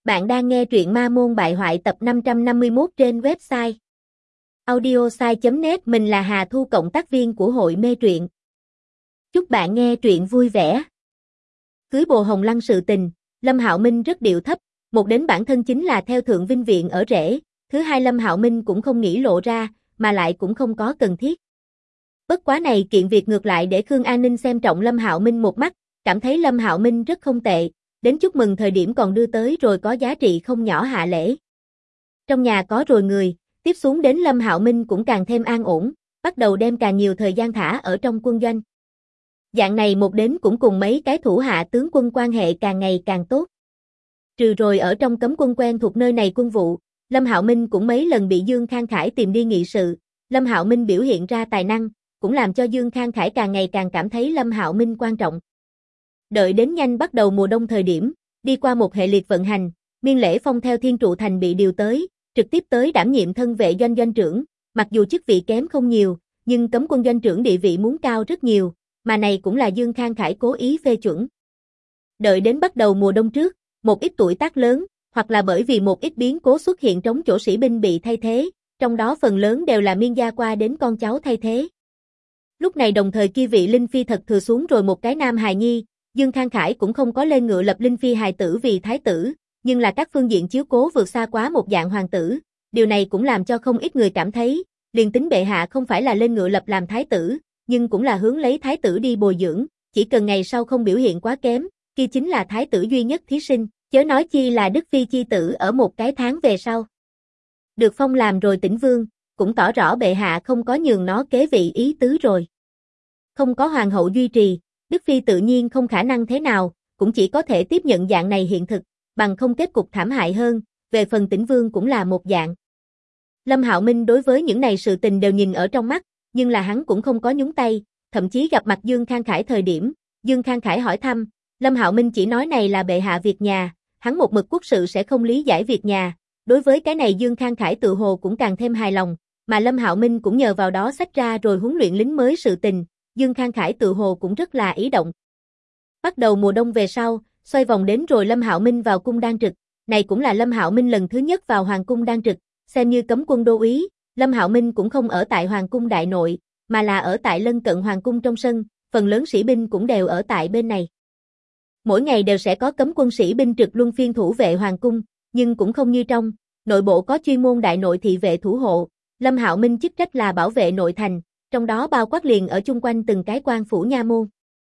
Bạn đang nghe truyện Ma Môn Bại Hoại tập 551 trên website audiosai.net. Mình là Hà Thu, cộng tác viên của hội mê truyện. Chúc bạn nghe truyện vui vẻ. Cưới bồ Hồng Lăng sự tình, Lâm Hạo Minh rất điệu thấp, một đến bản thân chính là theo Thượng Vinh Viện ở rể, thứ hai Lâm Hạo Minh cũng không nghĩ lộ ra, mà lại cũng không có cần thiết. Bất quá này kiện việc ngược lại để Khương An Ninh xem trọng Lâm Hạo Minh một mắt, cảm thấy Lâm Hạo Minh rất không tệ. Đến chúc mừng thời điểm còn đưa tới rồi có giá trị không nhỏ hạ lễ. Trong nhà có rồi người, tiếp xuống đến Lâm Hạo Minh cũng càng thêm an ổn, bắt đầu đem càng nhiều thời gian thả ở trong quân doanh. Dạng này một đến cũng cùng mấy cái thủ hạ tướng quân quan hệ càng ngày càng tốt. Trừ rồi ở trong cấm quân quen thuộc nơi này quân vụ, Lâm Hạo Minh cũng mấy lần bị Dương Khang Khải tìm đi nghị sự. Lâm Hạo Minh biểu hiện ra tài năng, cũng làm cho Dương Khang Khải càng ngày càng cảm thấy Lâm Hạo Minh quan trọng. Đợi đến nhanh bắt đầu mùa đông thời điểm, đi qua một hệ liệt vận hành, Miên Lễ Phong theo Thiên Trụ Thành bị điều tới, trực tiếp tới đảm nhiệm thân vệ doanh doanh trưởng, mặc dù chức vị kém không nhiều, nhưng cấm quân doanh trưởng địa vị muốn cao rất nhiều, mà này cũng là Dương Khang Khải cố ý phê chuẩn. Đợi đến bắt đầu mùa đông trước, một ít tuổi tác lớn, hoặc là bởi vì một ít biến cố xuất hiện trống chỗ sĩ binh bị thay thế, trong đó phần lớn đều là Miên gia qua đến con cháu thay thế. Lúc này đồng thời kia vị Linh Phi thật thừa xuống rồi một cái nam hài nhi. Dương Khang Khải cũng không có lên ngựa lập Linh Phi hài tử vì thái tử, nhưng là các phương diện chiếu cố vượt xa quá một dạng hoàng tử, điều này cũng làm cho không ít người cảm thấy, liền tính bệ hạ không phải là lên ngựa lập làm thái tử, nhưng cũng là hướng lấy thái tử đi bồi dưỡng, chỉ cần ngày sau không biểu hiện quá kém, kia chính là thái tử duy nhất thí sinh, chớ nói chi là Đức Phi chi tử ở một cái tháng về sau. Được phong làm rồi Tĩnh Vương, cũng tỏ rõ bệ hạ không có nhường nó kế vị ý tứ rồi. Không có hoàng hậu duy trì, Đức Phi tự nhiên không khả năng thế nào, cũng chỉ có thể tiếp nhận dạng này hiện thực, bằng không kết cục thảm hại hơn, về phần Tĩnh Vương cũng là một dạng. Lâm Hạo Minh đối với những này sự tình đều nhìn ở trong mắt, nhưng là hắn cũng không có nhúng tay, thậm chí gặp mặt Dương Khang Khải thời điểm, Dương Khang Khải hỏi thăm, Lâm Hạo Minh chỉ nói này là bệ hạ việc nhà, hắn một mực quốc sự sẽ không lý giải việc nhà, đối với cái này Dương Khang Khải tự hồ cũng càng thêm hài lòng, mà Lâm Hạo Minh cũng nhờ vào đó xách ra rồi huấn luyện lính mới sự tình. Dương Khang Khải tự hồ cũng rất là ý động. Bắt đầu mùa đông về sau, xoay vòng đến rồi Lâm Hạo Minh vào cung đang trực, này cũng là Lâm Hạo Minh lần thứ nhất vào hoàng cung đang trực, xem như cấm quân đô úy, Lâm Hạo Minh cũng không ở tại hoàng cung đại nội, mà là ở tại lân cận hoàng cung trong sân, phần lớn sĩ binh cũng đều ở tại bên này. Mỗi ngày đều sẽ có cấm quân sĩ binh trực luân phiên thủ vệ hoàng cung, nhưng cũng không như trong, nội bộ có chuyên môn đại nội thị vệ thủ hộ, Lâm Hạo Minh chức trách là bảo vệ nội thành. Trong đó bao quát liền ở chung quanh từng cái quan phủ nha môn.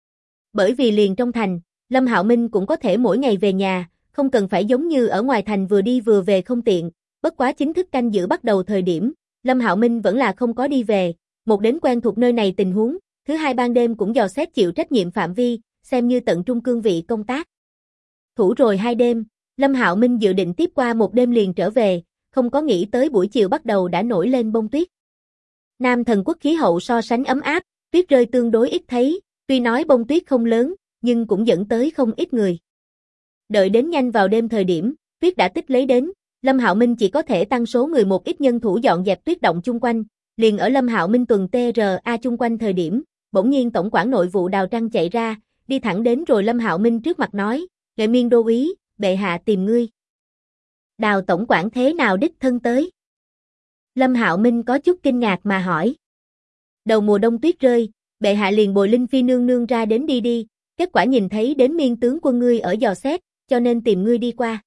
Bởi vì liền trong thành, Lâm Hạo Minh cũng có thể mỗi ngày về nhà, không cần phải giống như ở ngoài thành vừa đi vừa về không tiện, bất quá chính thức canh giữ bắt đầu thời điểm, Lâm Hạo Minh vẫn là không có đi về, một đến quen thuộc nơi này tình huống, thứ hai ban đêm cũng dò xét chịu trách nhiệm phạm vi, xem như tận trung cương vị công tác. Thủ rồi 2 đêm, Lâm Hạo Minh dự định tiếp qua một đêm liền trở về, không có nghĩ tới buổi chiều bắt đầu đã nổi lên bông tuyết. Nam Thần Quốc khí hậu so sánh ấm áp, tuyết rơi tương đối ít thấy, tuy nói bông tuyết không lớn, nhưng cũng dẫn tới không ít người. Đợi đến nhanh vào đêm thời điểm, tuyết đã tích lấy đến, Lâm Hạo Minh chỉ có thể tăng số người một ít nhân thủ dọn dẹp tuyết động chung quanh, liền ở Lâm Hạo Minh tuần TRA chung quanh thời điểm, bỗng nhiên tổng quản nội vụ Đào Trăng chạy ra, đi thẳng đến rồi Lâm Hạo Minh trước mặt nói, Nghệ Miên đô úy, bệ hạ tìm ngươi. Đào tổng quản thế nào đích thân tới? Lâm Hạo Minh có chút kinh ngạc mà hỏi. Đầu mùa đông tuyết rơi, bệ hạ liền bồi Linh Phi nương nương ra đến đi, kết quả nhìn thấy đến Miên tướng quân ngươi ở dò xét, cho nên tìm ngươi đi qua.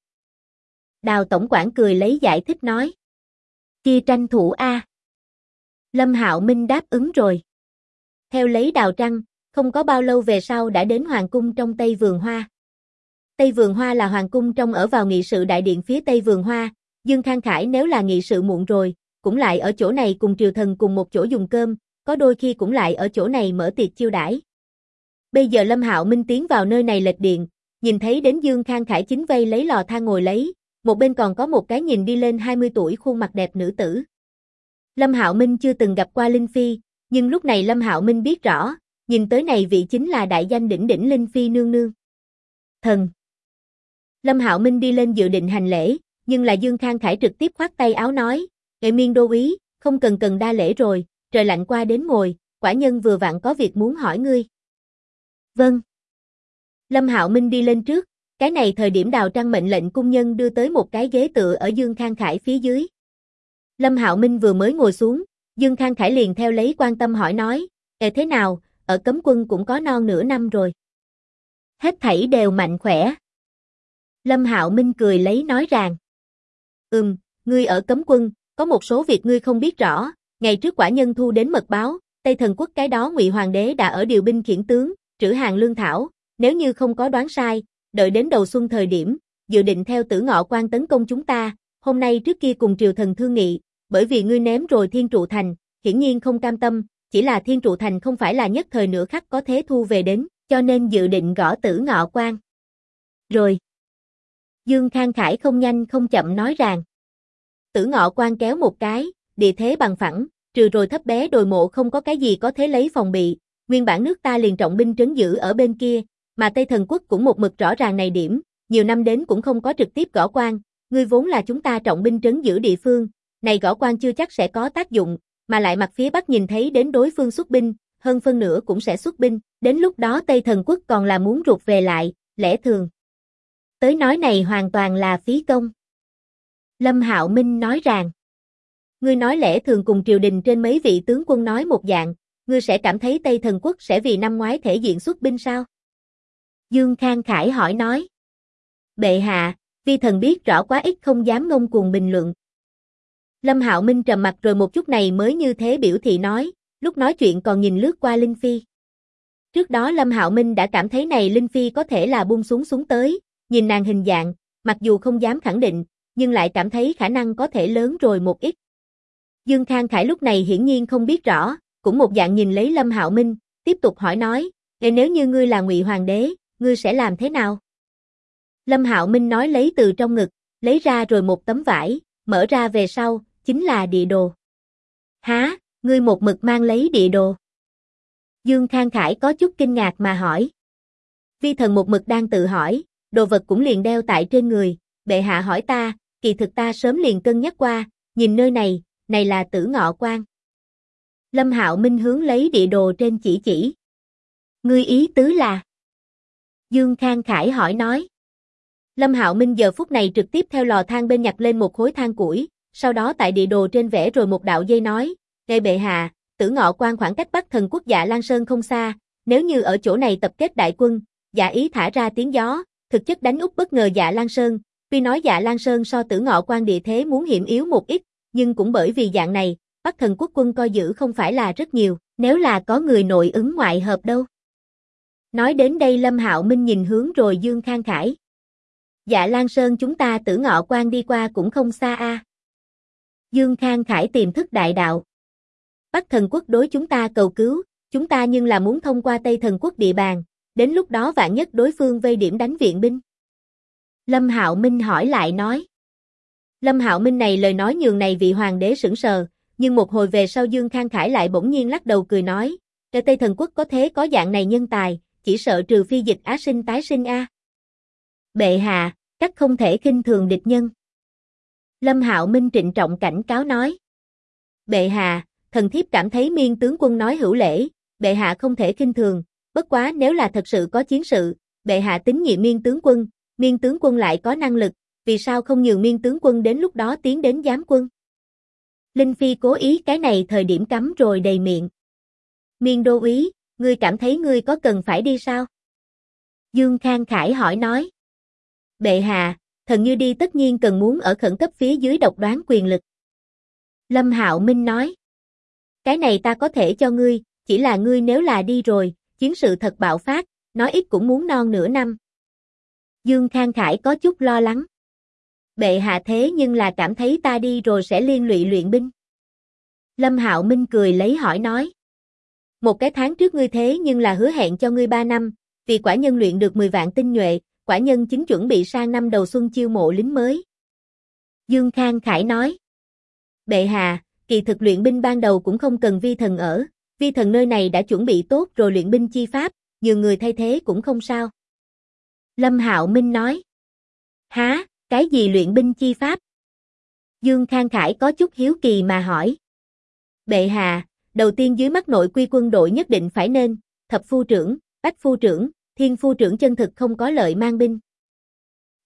Đào tổng quản cười lấy giải thích nói. Kia tranh thủ a. Lâm Hạo Minh đáp ứng rồi. Theo lấy Đào Trăng, không có bao lâu về sau đã đến hoàng cung trong Tây Vườn Hoa. Tây Vườn Hoa là hoàng cung trong ở vào nghị sự đại điện phía Tây Vườn Hoa, Dương Khang Khải nếu là nghị sự muộn rồi, cũng lại ở chỗ này cùng triều thần cùng một chỗ dùng cơm, có đôi khi cũng lại ở chỗ này mở tiệc chiêu đãi. Bây giờ Lâm Hạo Minh tiến vào nơi này lệch điện, nhìn thấy đến Dương Khang Khải chính vây lấy lò than ngồi lấy, một bên còn có một cái nhìn đi lên 20 tuổi khuôn mặt đẹp nữ tử. Lâm Hạo Minh chưa từng gặp qua Linh Phi, nhưng lúc này Lâm Hạo Minh biết rõ, nhìn tới này vị chính là đại danh đỉnh đỉnh Linh Phi nương nương. Thần. Lâm Hạo Minh đi lên dự định hành lễ, nhưng là Dương Khang Khải trực tiếp khoát tay áo nói, Nghệ Miên đô úy, không cần đa lễ rồi, trời lạnh qua đến ngồi, quả nhân vừa vặn có việc muốn hỏi ngươi. Vâng. Lâm Hạo Minh đi lên trước, Cái này thời điểm Đào Trăng mệnh lệnh cung nhân đưa tới một cái ghế tựa ở Dương Khang Khải phía dưới. Lâm Hạo Minh vừa mới ngồi xuống, Dương Khang Khải liền theo lấy quan tâm hỏi nói, thế nào, ở cấm quân cũng có non nửa năm rồi. Hết thảy đều mạnh khỏe. Lâm Hạo Minh cười lấy nói rằng, ngươi ở cấm quân, có một số việc ngươi không biết rõ, ngày trước quả nhân thu đến mật báo, Tây Thần Quốc cái đó Ngụy Hoàng đế đã ở điều binh khiển tướng, trữ hàng lương thảo, nếu như không có đoán sai, đợi đến đầu xuân thời điểm, dự định theo Tử Ngọ Quan tấn công chúng ta, hôm nay trước kia cùng triều thần thương nghị, bởi vì ngươi ném rồi Thiên Trụ Thành, hiển nhiên không cam tâm, chỉ là Thiên Trụ Thành không phải là nhất thời nửa khắc có thế thu về đến, cho nên dự định gõ Tử Ngọ Quan. Rồi. Dương Khang Khải không nhanh không chậm nói rằng, Tử Ngọ Quan kéo một cái, địa thế bằng phẳng, trừ rồi thấp bé đồi mộ không có cái gì có thế lấy phòng bị, nguyên bản nước ta liền trọng binh trấn giữ ở bên kia, mà Tây Thần Quốc cũng một mực rõ ràng này điểm, nhiều năm đến cũng không có trực tiếp gõ quan, ngươi vốn là chúng ta trọng binh trấn giữ địa phương, này gõ quan chưa chắc sẽ có tác dụng, mà lại mặt phía Bắc nhìn thấy đến đối phương xuất binh, hơn phân nửa cũng sẽ xuất binh, đến lúc đó Tây Thần Quốc còn là muốn rụt về lại, lẽ thường. Tới nói này hoàn toàn là phí công. Lâm Hạo Minh nói rằng, ngươi nói lẽ thường cùng triều đình trên mấy vị tướng quân nói một dạng, ngươi sẽ cảm thấy Tây Thần Quốc sẽ vì năm ngoái thể diện xuất binh sao? Dương Khang Khải hỏi nói. Bệ hạ, vi thần biết rõ quá ít không dám ngông cuồng bình luận. Lâm Hạo Minh trầm mặt rồi một chút này mới như thế biểu thị nói, lúc nói chuyện còn nhìn lướt qua Linh Phi. Trước đó Lâm Hạo Minh đã cảm thấy này Linh Phi có thể là buông xuống tới, nhìn nàng hình dạng, mặc dù không dám khẳng định, nhưng lại cảm thấy khả năng có thể lớn rồi một ít. Dương Khang Khải lúc này hiển nhiên không biết rõ, cũng một dạng nhìn lấy Lâm Hạo Minh, tiếp tục hỏi nói, nếu như ngươi là Ngụy Hoàng đế, ngươi sẽ làm thế nào? Lâm Hạo Minh nói lấy từ trong ngực, lấy ra rồi một tấm vải, mở ra về sau, chính là địa đồ. Hả, ngươi một mực mang lấy địa đồ? Dương Khang Khải có chút kinh ngạc mà hỏi. Vi thần một mực đang tự hỏi, đồ vật cũng liền đeo tại trên người, bệ hạ hỏi ta, kỳ thực ta sớm liền cân nhắc qua, nhìn nơi này là Tử Ngọ Quan. Lâm Hạo Minh hướng lấy địa đồ trên chỉ. Ngươi ý tứ là? Dương Khang Khải hỏi nói. Lâm Hạo Minh giờ phút này trực tiếp theo lò than bên nhặt lên một khối than củi, sau đó tại địa đồ trên vẽ rồi một đạo dây nói, Ê bệ hạ, Tử Ngọ Quan khoảng cách Bắc Thần Quốc Dạ Lan Sơn không xa, nếu như ở chỗ này tập kết đại quân, Dạ ý thả ra tiếng gió, thực chất đánh úp bất ngờ Dạ Lan Sơn, tuy nói Dạ Lan Sơn so Tử Ngọ Quan địa thế muốn hiểm yếu một ít, nhưng cũng bởi vì dạng này, Bắc Thần Quốc quân coi giữ không phải là rất nhiều, nếu là có người nội ứng ngoại hợp đâu. Nói đến đây Lâm Hạo Minh nhìn hướng rồi Dương Khang Khải. Dạ Lan Sơn chúng ta Tử Ngọ Quan đi qua cũng không xa a. Dương Khang Khải tiềm thức đại đạo. Bắc Thần Quốc đối chúng ta cầu cứu, chúng ta nhưng là muốn thông qua Tây Thần Quốc địa bàn, đến lúc đó vạn nhất đối phương vây điểm đánh viện binh. Lâm Hạo Minh hỏi lại nói. Lâm Hạo Minh này lời nói nhường này vị hoàng đế sững sờ, nhưng một hồi về sau Dương Khang Khải lại bỗng nhiên lắc đầu cười nói, Tây Thần Quốc có thế có dạng này nhân tài, chỉ sợ trừ phi dịch á sinh tái sinh a. Bệ hạ, cách không thể khinh thường địch nhân. Lâm Hạo Minh trịnh trọng cảnh cáo nói. Bệ hạ, thần thiếp cảm thấy Miên tướng quân nói hữu lễ, bệ hạ không thể khinh thường, bất quá nếu là thật sự có chiến sự, bệ hạ tín nhiệm Miên tướng quân lại có năng lực, vì sao không nhường Miên tướng quân đến lúc đó tiến đến giám quân? Linh Phi cố ý cái này thời điểm cắm rồi đầy miệng. Miên đô úy, ngươi cảm thấy ngươi có cần phải đi sao? Dương Khang Khải hỏi nói. Bệ hạ, thần như đi tất nhiên cần muốn ở khẩn cấp phía dưới độc đoán quyền lực. Lâm Hạo Minh nói. Cái này ta có thể cho ngươi, chỉ là ngươi nếu là đi rồi, chiến sự thật bạo phát, nói ít cũng muốn non nửa năm. Dương Khang Khải có chút lo lắng. Bệ hạ thế nhưng là cảm thấy ta đi rồi sẽ liên lụy luyện binh. Lâm Hạo Minh cười lấy hỏi nói. Một cái tháng trước ngươi thế nhưng là hứa hẹn cho ngươi 3 năm, vì quả nhân luyện được 10 vạn tinh nhuệ, quả nhân chính chuẩn bị sang năm đầu xuân chiêu mộ lính mới. Dương Khang Khải nói. Bệ hạ, kỳ thực luyện binh ban đầu cũng không cần vi thần ở, vi thần nơi này đã chuẩn bị tốt rồi luyện binh chi pháp, nhường người thay thế cũng không sao. Lâm Hạo Minh nói. Hả, cái gì luyện binh chi pháp? Dương Khang Khải có chút hiếu kỳ mà hỏi. Bệ hạ, đầu tiên dưới mắt nội quy quân đội nhất định phải nên, thập phu trưởng, bách phu trưởng, thiên phu trưởng chân thực không có lợi mang binh.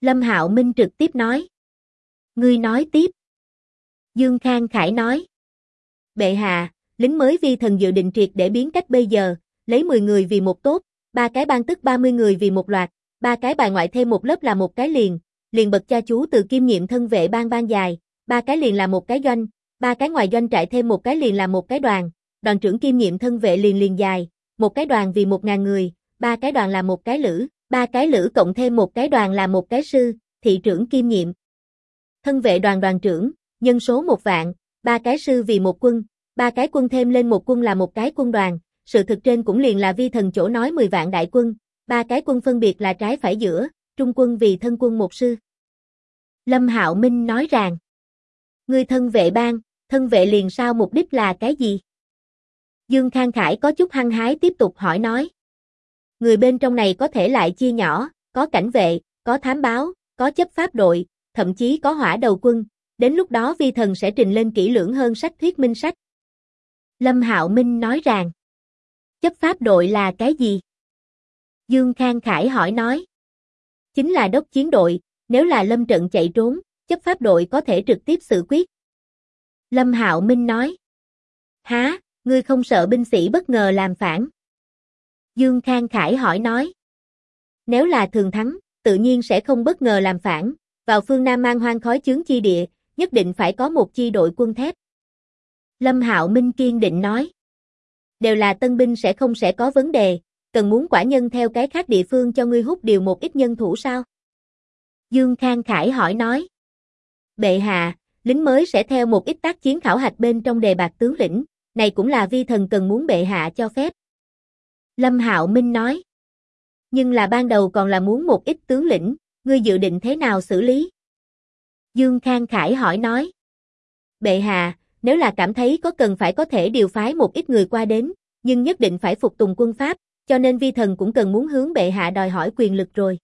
Lâm Hạo Minh trực tiếp nói. Ngươi nói tiếp. Dương Khang Khải nói. Bệ hạ, lính mới vi thần dự định triệt để biến cách bây giờ, lấy 10 người vì một tốt, 3 cái ban tức 30 người vì một loạt, 3 cái bài ngoại thêm một lớp là một cái liền bậc cha chú từ kiêm nhiệm thân vệ ban dài, 3 cái liền là một cái doanh, 3 cái ngoài doanh trại thêm một cái liền là một cái đoàn trưởng kiêm nhiệm thân vệ liền dài, một cái đoàn vì 1000 người, 3 cái đoàn là một cái lữ, 3 cái lữ cộng thêm một cái đoàn là một cái sư, thị trưởng kiêm nhiệm. Thân vệ đoàn trưởng, nhân số 1 vạn, 3 cái sư vì một quân, 3 cái quân thêm lên một quân là một cái quân đoàn, sự thực trên cũng liền là vi thần chỗ nói 10 vạn đại quân, 3 cái quân phân biệt là trái phải giữa, trung quân vì thân quân một sư. Lâm Hạo Minh nói rằng, ngươi thân vệ liền sao mục đích là cái gì? Dương Khang Khải có chút hăng hái tiếp tục hỏi nói. Người bên trong này có thể lại chia nhỏ, có cảnh vệ, có thám báo, có chấp pháp đội, thậm chí có hỏa đầu quân, đến lúc đó vi thần sẽ trình lên kỹ lưỡng hơn sách thuyết minh sách. Lâm Hạo Minh nói rằng, chấp pháp đội là cái gì? Dương Khang Khải hỏi nói. Chính là đốc chiến đội, nếu là lâm trận chạy trốn, chấp pháp đội có thể trực tiếp xử quyết. Lâm Hạo Minh nói. Há, ngươi không sợ binh sĩ bất ngờ làm phản? Dương Khang Khải hỏi nói. Nếu là thường thắng, tự nhiên sẽ không bất ngờ làm phản, vào phương Nam mang hoang khói chướng chi địa, nhất định phải có một chi đội quân thép. Lâm Hạo Minh kiên định nói. Đều là tân binh sẽ có vấn đề, cần muốn quả nhân theo cái khác địa phương cho ngươi hút điều một ít nhân thủ sao? Dương Khang Khải hỏi nói. Bệ hạ, lính mới sẽ theo một ít tác chiến khảo hạch bên trong đề bạt tướng lĩnh, này cũng là vi thần cần muốn bệ hạ cho phép. Lâm Hạo Minh nói. Nhưng là ban đầu còn là muốn một ít tướng lĩnh, ngươi dự định thế nào xử lý? Dương Khang Khải hỏi nói. Bệ hạ, nếu là cảm thấy có cần phải có thể điều phái một ít người qua đến, nhưng nhất định phải phục tùng quân pháp, cho nên vi thần cũng cần muốn hướng bệ hạ đòi hỏi quyền lực rồi.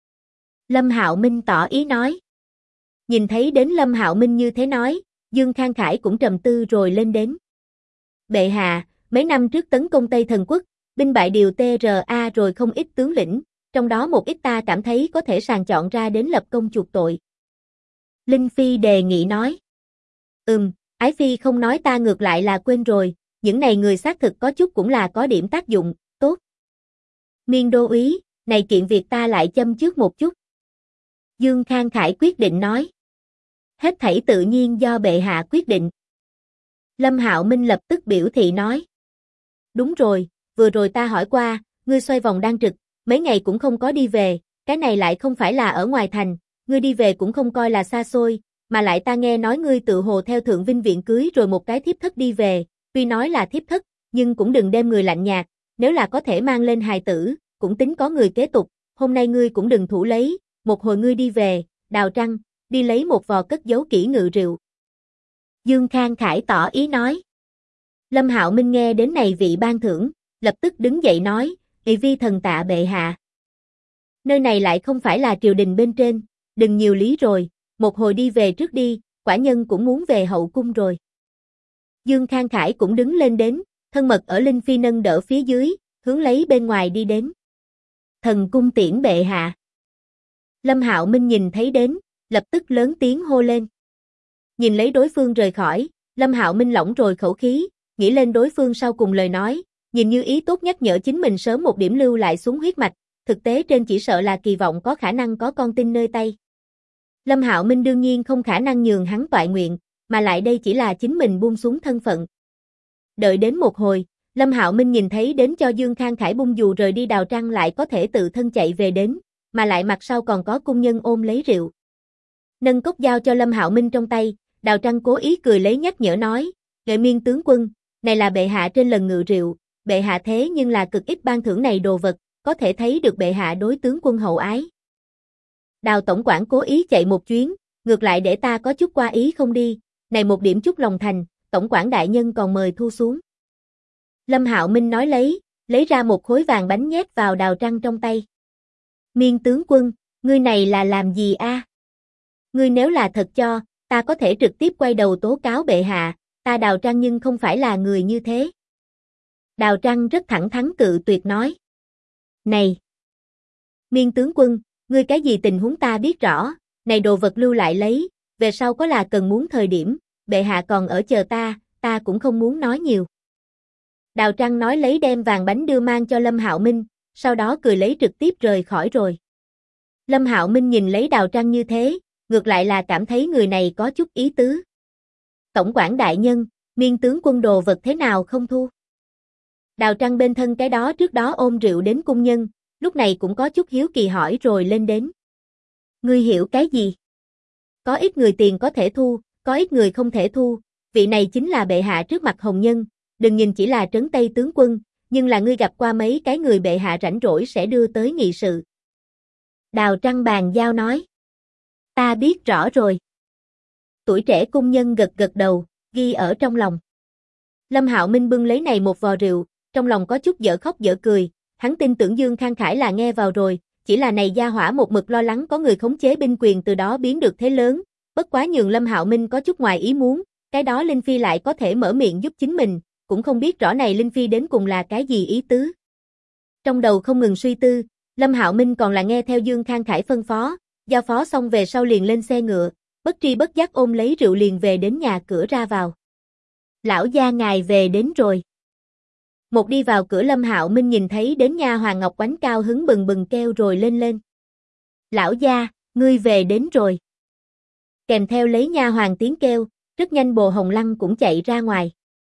Lâm Hạo Minh tỏ ý nói. Nhìn thấy đến Lâm Hạo Minh như thế nói, Dương Khang Khải cũng trầm tư rồi lên đến. Bệ hạ, mấy năm trước tấn công Tây Thần Quốc, binh bại điều TRA rồi không ít tướng lĩnh, trong đó một ít ta cảm thấy có thể sàng chọn ra đến lập công chuộc tội. Linh Phi đề nghị nói. Ái Phi không nói ta ngược lại là quên rồi, những này người xác thực có chút cũng là có điểm tác dụng, tốt. Miên đô úy, này kiện việc ta lại châm trước một chút. Dương Khang Khải quyết định nói. Hết thảy tự nhiên do bệ hạ quyết định. Lâm Hạo Minh lập tức biểu thị nói. Đúng rồi, vừa rồi ta hỏi qua, ngươi xoay vòng đang trực, mấy ngày cũng không có đi về, cái này lại không phải là ở ngoài thành, ngươi đi về cũng không coi là xa xôi, mà lại ta nghe nói ngươi tự hồ theo Thượng Vinh Viện cưới rồi một cái thiếp thất đi về, tuy nói là thiếp thất, nhưng cũng đừng đem người lạnh nhạt, nếu là có thể mang lên hài tử, cũng tính có người kế tục, hôm nay ngươi cũng đừng thủ lấy, một hồi ngươi đi về, đào trăng, đi lấy một vò cất giấu kỹ ngự rượu. Dương Khang Khải tỏ ý nói. Lâm Hạo Minh nghe đến này vị ban thưởng, lập tức đứng dậy nói, "Ỷ vi thần tạ bệ hạ." Nơi này lại không phải là triều đình bên trên, đừng nhiều lý rồi, một hồi đi về trước đi, quả nhân cũng muốn về hậu cung rồi. Dương Khang Khải cũng đứng lên đến, thân mật ở Linh Phi nâng đỡ phía dưới, hướng lấy bên ngoài đi đến. Thần cung tiễn bệ hạ. Lâm Hạo Minh nhìn thấy đến, lập tức lớn tiếng hô lên. Nhìn lấy đối phương rời khỏi, Lâm Hạo Minh lỏng rồi khẩu khí, nghĩ lên đối phương sau cùng lời nói, nhìn như ý tốt nhắc nhở chính mình sớm một điểm lưu lại xuống huyết mạch, thực tế trên chỉ sợ là kỳ vọng có khả năng có con tin nơi tay. Lâm Hạo Minh đương nhiên không khả năng nhường hắn toại nguyện, mà lại đây chỉ là chính mình buông xuống thân phận. Đợi đến một hồi, Lâm Hạo Minh nhìn thấy đến cho Dương Khang Khải bung dù rời đi đào trăng lại có thể tự thân chạy về đến, mà lại mặt sau còn có cung nhân ôm lấy rượu. Nâng cốc giao cho Lâm Hạo Minh trong tay, đào trăng cố ý cười lấy nhắc nhở nói, "Ngợi Miên tướng quân, này là bệ hạ trên lần ngự rượu, bệ hạ thế nhưng là cực ít ban thưởng này đồ vật, có thể thấy được bệ hạ đối tướng quân hậu ái." Đào tổng quản cố ý chạy một chuyến, ngược lại để ta có chút qua ý không đi, này một điểm chút lòng thành, tổng quản đại nhân còn mời thu xuống. Lâm Hạo Minh nói lấy ra một khối vàng bánh nhét vào đào trăng trong tay. Miên tướng quân, ngươi này là làm gì a? Ngươi nếu là thật cho, ta có thể trực tiếp quay đầu tố cáo bệ hạ, ta đào trăng nhưng không phải là người như thế. Đào trăng rất thẳng thắn cự tuyệt nói. Này! Miên tướng quân, ngươi cái gì tình huống ta biết rõ, này đồ vật lưu lại lấy, về sau có là cần muốn thời điểm, bệ hạ còn ở chờ ta cũng không muốn nói nhiều. Đào Trăng nói lấy đem vàng bánh đưa mang cho Lâm Hạo Minh, sau đó cười lấy trực tiếp rời khỏi rồi. Lâm Hạo Minh nhìn lấy Đào Trăng như thế, ngược lại là cảm thấy người này có chút ý tứ. Tổng quản đại nhân, Miên tướng quân đồ vật thế nào không thu? Đào Trăng bên thân cái đó trước đó ôm rượu đến cung nhân, lúc này cũng có chút hiếu kỳ hỏi rồi lên đến. Ngươi hiểu cái gì? Có ít người tiền có thể thu, có ít người không thể thu, vị này chính là bệ hạ trước mặt hồng nhân, đừng nhìn chỉ là trấn Tây tướng quân, nhưng là ngươi gặp qua mấy cái người bệ hạ rảnh rỗi sẽ đưa tới nghị sự. Đào Trăng bàn giao nói. Ta biết rõ rồi. Tuổi trẻ cung nhân gật gật đầu, ghi ở trong lòng. Lâm Hạo Minh bưng lấy này một vò rượu, trong lòng có chút dở khóc dở cười, hắn tin tưởng Dương Khang Khải là nghe vào rồi, chỉ là này gia hỏa một mực lo lắng có người khống chế binh quyền từ đó biến được thế lớn, bất quá nhường Lâm Hạo Minh có chút ngoài ý muốn, cái đó Linh Phi lại có thể mở miệng giúp chính mình, cũng không biết rõ này Linh Phi đến cùng là cái gì ý tứ. Trong đầu không ngừng suy tư, Lâm Hạo Minh còn là nghe theo Dương Khang Khải phân phó, giao phó xong về sau liền lên xe ngựa, bất tri bất giác ôm lấy rượu liền về đến nhà cửa ra vào. Lão gia ngài về đến rồi. Một đi vào cửa Lâm Hạo Minh nhìn thấy đến nha hoàng Ngọc Oánh cao hứng bừng bừng kêu rồi lên. Lão gia, ngươi về đến rồi. Kèm theo lấy nha hoàng tiếng kêu, rất nhanh Bồ Hồng Lăng cũng chạy ra ngoài.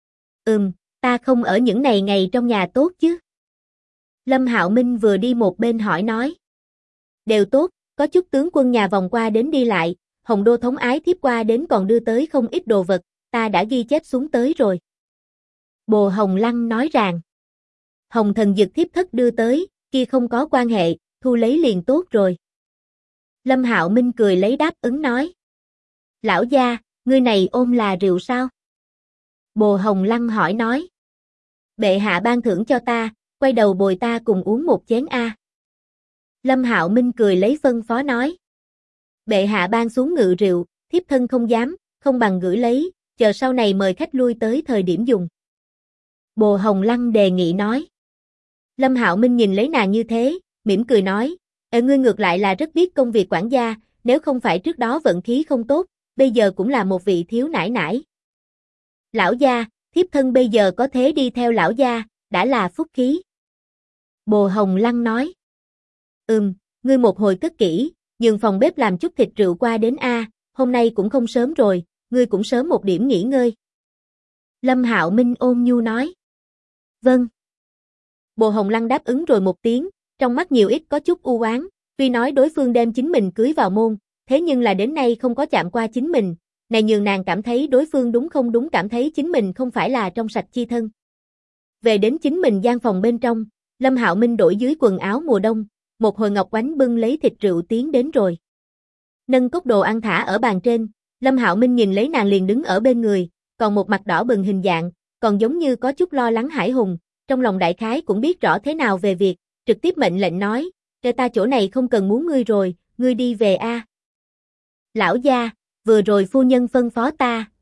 Ta không ở những này ngày trong nhà tốt chứ? Lâm Hạo Minh vừa đi một bên hỏi nói. Đều tốt, có chút tướng quân nhà vòng qua đến đi lại, Hồng Đô thống ái thiếp qua đến còn đưa tới không ít đồ vật, ta đã ghi chép xuống tới rồi. Bồ Hồng Lăng nói rằng. Hồng thần dực thiếp thất đưa tới, kia không có quan hệ, thu lấy liền tốt rồi. Lâm Hạo Minh cười lấy đáp ứng nói. Lão gia, ngươi này ôm là rượu sao? Bồ Hồng Lăng hỏi nói. Bệ hạ ban thưởng cho ta, quay đầu bồi ta cùng uống một chén a. Lâm Hạo Minh cười lấy phân phó nói. Bệ hạ ban xuống ngự rượu, thiếp thân không dám, không bằng gửi lấy, chờ sau này mời khách lui tới thời điểm dùng. Bồ Hồng Lăng đề nghị nói. Lâm Hạo Minh nhìn lấy nàng như thế, mỉm cười nói, ngươi ngược lại là rất biết công việc quản gia, nếu không phải trước đó vận khí không tốt, bây giờ cũng là một vị thiếu nãi nãi. Lão gia, thiếp thân bây giờ có thế đi theo lão gia, đã là phúc khí. Bồ Hồng Lăng nói. Ngươi một hồi cất kỹ, nhường phòng bếp làm chút thịt rượu qua đến a, hôm nay cũng không sớm rồi, ngươi cũng sớm một điểm nghỉ ngơi. Lâm Hạo Minh ôn nhu nói. Vâng. Bồ Hồng Lăng đáp ứng rồi một tiếng, trong mắt nhiều ít có chút u oán, tuy nói đối phương đem chính mình cưới vào môn, thế nhưng là đến nay không có chạm qua chính mình, này nhường nàng cảm thấy đối phương đúng không đúng, cảm thấy chính mình không phải là trong sạch chi thân. Về đến chính mình gian phòng bên trong, Lâm Hạo Minh đổi dưới quần áo mùa đông, một hồi Ngọc Oánh bưng lấy thịt rượu tiến đến rồi. Nâng cốc đồ ăn thả ở bàn trên, Lâm Hạo Minh nhìn lấy nàng liền đứng ở bên người, còn một mặt đỏ bừng hình dạng, còn giống như có chút lo lắng hãi hùng, trong lòng đại khái cũng biết rõ thế nào về việc, trực tiếp mệnh lệnh nói, "Kể ta chỗ này không cần muốn ngươi rồi, ngươi đi về a." Lão gia, vừa rồi phu nhân phân phó ta,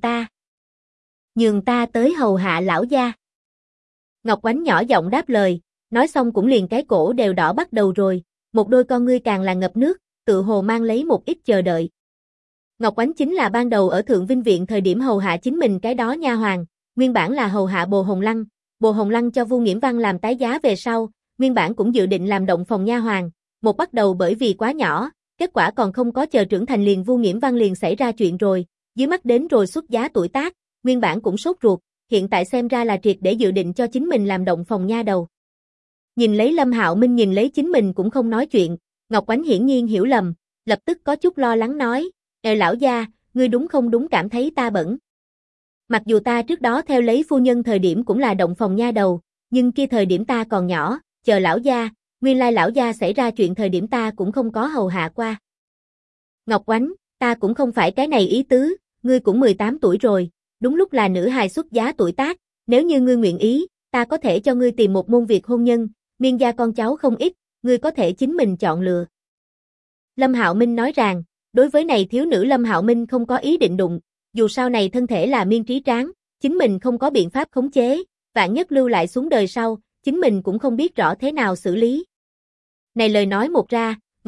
nhường ta tới hầu hạ lão gia. Ngọc Oánh nhỏ giọng đáp lời, nói xong cũng liền cái cổ đều đỏ bắt đầu rồi, một đôi con ngươi càng là ngập nước, tự hồ mang lấy một ít chờ đợi. Ngọc Oánh chính là ban đầu ở Thượng Vinh Viện thời điểm hầu hạ chính mình cái đó nha hoàng, nguyên bản là hầu hạ Bồ Hồng Lăng cho Vu Nghiễm Văn làm tái giá về sau, nguyên bản cũng dự định làm động phòng nha hoàng, một bắt đầu bởi vì quá nhỏ, kết quả còn không có chờ trưởng thành liền Vu Nghiễm Văn liền xảy ra chuyện rồi, dưới mắt đến rồi xuất giá tuổi tác, nguyên bản cũng sốt ruột, hiện tại xem ra là triệt để dự định cho chính mình làm động phòng nha đầu. Nhìn lấy Lâm Hạo Minh nhìn lấy chính mình cũng không nói chuyện, Ngọc Oánh hiển nhiên hiểu lầm, lập tức có chút lo lắng nói, lão gia, ngươi đúng không đúng cảm thấy ta bẩn. Mặc dù ta trước đó theo lấy phu nhân thời điểm cũng là động phòng nha đầu, nhưng kia thời điểm ta còn nhỏ, chờ lão gia, nguyên lai lão gia xảy ra chuyện thời điểm ta cũng không có hầu hạ qua. Ngọc Oánh, ta cũng không phải cái này ý tứ, ngươi cũng 18 tuổi rồi, đúng lúc là nữ hài xuất giá tuổi tác, nếu như ngươi nguyện ý, ta có thể cho ngươi tìm một môn việc hôn nhân, Miên gia con cháu không ít, ngươi có thể chính mình chọn lựa. Lâm Hạo Minh nói rằng, đối với này thiếu nữ Lâm Hạo Minh không có ý định đụng, dù sau này thân thể là Miên trí tráng, chính mình không có biện pháp khống chế, vạn nhất lưu lại xuống đời sau, chính mình cũng không biết rõ thế nào xử lý. Này lời nói một ra,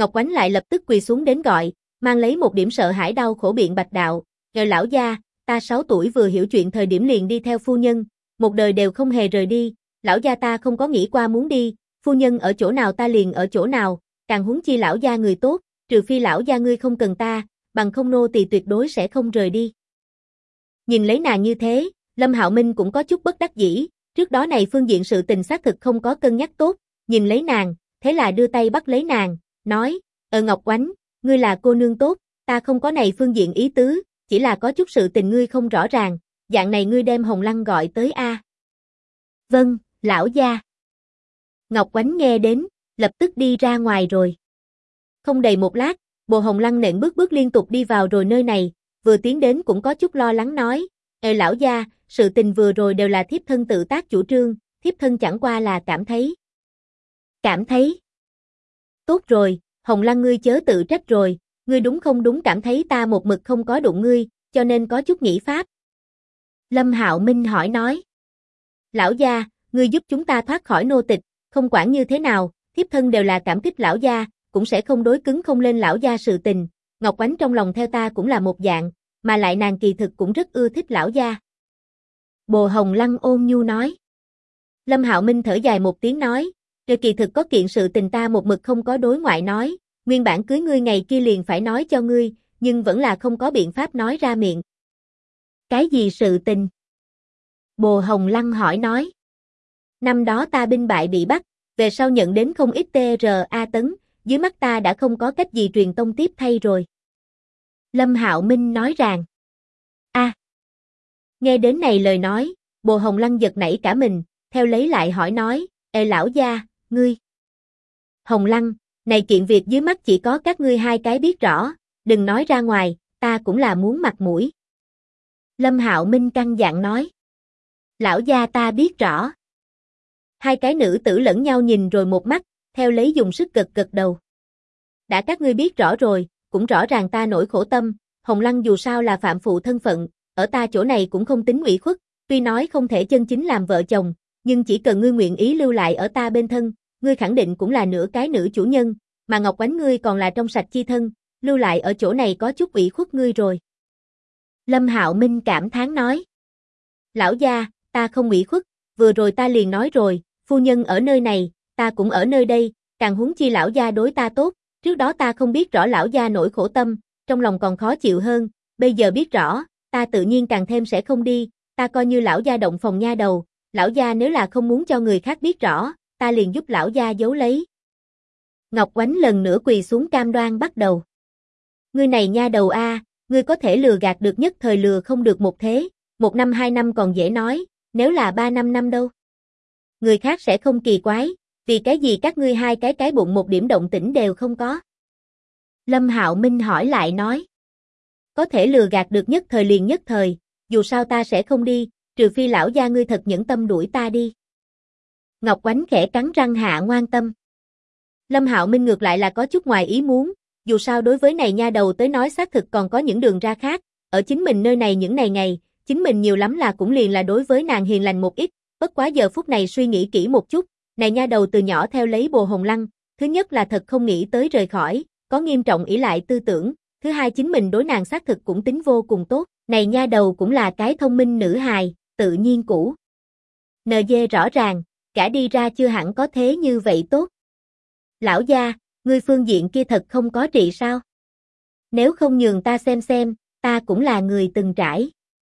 Ngọc Oánh lại lập tức quỳ xuống đến gọi, mang lấy một điểm sợ hãi đau khổ biện bạch đạo, lão gia, ta 6 tuổi vừa hiểu chuyện thời điểm liền đi theo phu nhân, một đời đều không hề rời đi, lão gia ta không có nghĩ qua muốn đi, phu nhân ở chỗ nào ta liền ở chỗ nào, càng huống chi lão gia người tốt, trừ phi lão gia ngươi không cần ta, bằng không nô tỳ tuyệt đối sẽ không rời đi. Nhìn lấy nàng như thế, Lâm Hạo Minh cũng có chút bất đắc dĩ, trước đó này phương diện sự tình xác thực không có cân nhắc tốt, nhìn lấy nàng, thế là đưa tay bắt lấy nàng, nói, Ngọc Oánh, ngươi là cô nương tốt, ta không có này phương diện ý tứ, chỉ là có chút sự tình ngươi không rõ ràng, dạng này ngươi đem Hồng Lăng gọi tới a. Vâng, lão gia. Ngọc Oánh nghe đến, lập tức đi ra ngoài rồi. Không đầy một lát, Bồ Hồng Lăng nện bước liên tục đi vào rồi nơi này, vừa tiến đến cũng có chút lo lắng nói, lão gia, sự tình vừa rồi đều là thiếp thân tự tác chủ trương, thiếp thân chẳng qua là cảm thấy. Tốt rồi, Hồng Lăng ngươi chớ tự trách rồi, ngươi đúng không đúng cảm thấy ta một mực không có đụng ngươi, cho nên có chút nghĩ pháp. Lâm Hạo Minh hỏi nói. Lão gia, ngươi giúp chúng ta thoát khỏi nô tịch, không quản như thế nào, thiếp thân đều là cảm kích lão gia, cũng sẽ không đối cứng không lên lão gia sự tình. Ngọc Oánh trong lòng theo ta cũng là một dạng, mà lại nàng kỳ thực cũng rất ưa thích lão gia. Bồ Hồng Lăng ôn nhu nói. Lâm Hạo Minh thở dài một tiếng nói, kỳ thực có kiện sự tình ta một mực không có đối ngoại nói, nguyên bản cưới ngươi ngày kia liền phải nói cho ngươi, nhưng vẫn là không có biện pháp nói ra miệng. Cái gì sự tình? Bồ Hồng Lăng hỏi nói. Năm đó ta binh bại bị bắt, về sau nhận đến không ít TRA tấn, dưới mắt ta đã không có cách gì truyền tông tiếp thay rồi. Lâm Hạo Minh nói rằng. Nghe đến này lời nói, Bồ Hồng Lăng giật nảy cả mình, theo lấy lại hỏi nói, lão gia, ngươi. Hồng Lăng, này kiện việc dưới mắt chỉ có các ngươi hai cái biết rõ, đừng nói ra ngoài, ta cũng là muốn mặt mũi. Lâm Hạo Minh căng dặn nói. Lão gia ta biết rõ. Hai cái nữ tử lẫn nhau nhìn rồi một mắt, theo lấy dùng sức gật đầu. Đã các ngươi biết rõ rồi, cũng rõ ràng ta nỗi khổ tâm, Hồng Lăng dù sao là phạm phụ thân phận, ở ta chỗ này cũng không tính ủy khuất, tuy nói không thể chân chính làm vợ chồng, nhưng chỉ cần ngươi nguyện ý lưu lại ở ta bên thân, ngươi khẳng định cũng là nửa cái nữ chủ nhân, mà Ngọc Oánh ngươi còn là trong sạch chi thân, lưu lại ở chỗ này có chút ủy khuất ngươi rồi. Lâm Hạo Minh cảm thán nói. Lão gia, ta không ủy khuất, vừa rồi ta liền nói rồi, phu nhân ở nơi này, ta cũng ở nơi đây, càng huống chi lão gia đối ta tốt, trước đó ta không biết rõ lão gia nỗi khổ tâm, trong lòng còn khó chịu hơn, bây giờ biết rõ, ta tự nhiên càng thêm sẽ không đi, ta coi như lão gia động phòng nha đầu, lão gia nếu là không muốn cho người khác biết rõ, ta liền giúp lão gia giấu lấy. Ngọc Oánh lần nữa quỳ xuống cam đoan bắt đầu. Ngươi này nha đầu a, ngươi có thể lừa gạt được nhất thời lừa không được một thế, 1 năm 2 năm còn dễ nói, nếu là 3-5 năm đâu. Người khác sẽ không kỳ quái, vì cái gì các ngươi hai cái bụng một điểm động tĩnh đều không có. Lâm Hạo Minh hỏi lại nói. Có thể lừa gạt được nhất thời liền nhất thời, dù sao ta sẽ không đi, trừ phi lão gia ngươi thật nhẫn tâm đuổi ta đi. Ngọc Oánh khẽ cắn răng hạ ngoan tâm. Lâm Hạo Minh ngược lại là có chút ngoài ý muốn, dù sao đối với này nha đầu tới nói xác thực còn có những đường ra khác, ở chính mình nơi này những ngày, chính mình nhiều lắm là cũng liền là đối với nàng hiền lành một ít, bất quá giờ phút này suy nghĩ kỹ một chút, này nha đầu từ nhỏ theo lấy Bồ Hồng Lăng, thứ nhất là thật không nghĩ tới rời khỏi, có nghiêm trọng ỷ lại tư tưởng, thứ hai chính mình đối nàng xác thực cũng tính vô cùng tốt, này nha đầu cũng là cái thông minh nữ hài, tự nhiên cũ. NG rõ ràng, cả đi ra chưa hẳn có thế như vậy tốt. Lão gia, ngươi phương diện kia thật không có trị sao? Nếu không nhường ta xem, ta cũng là người từng trải.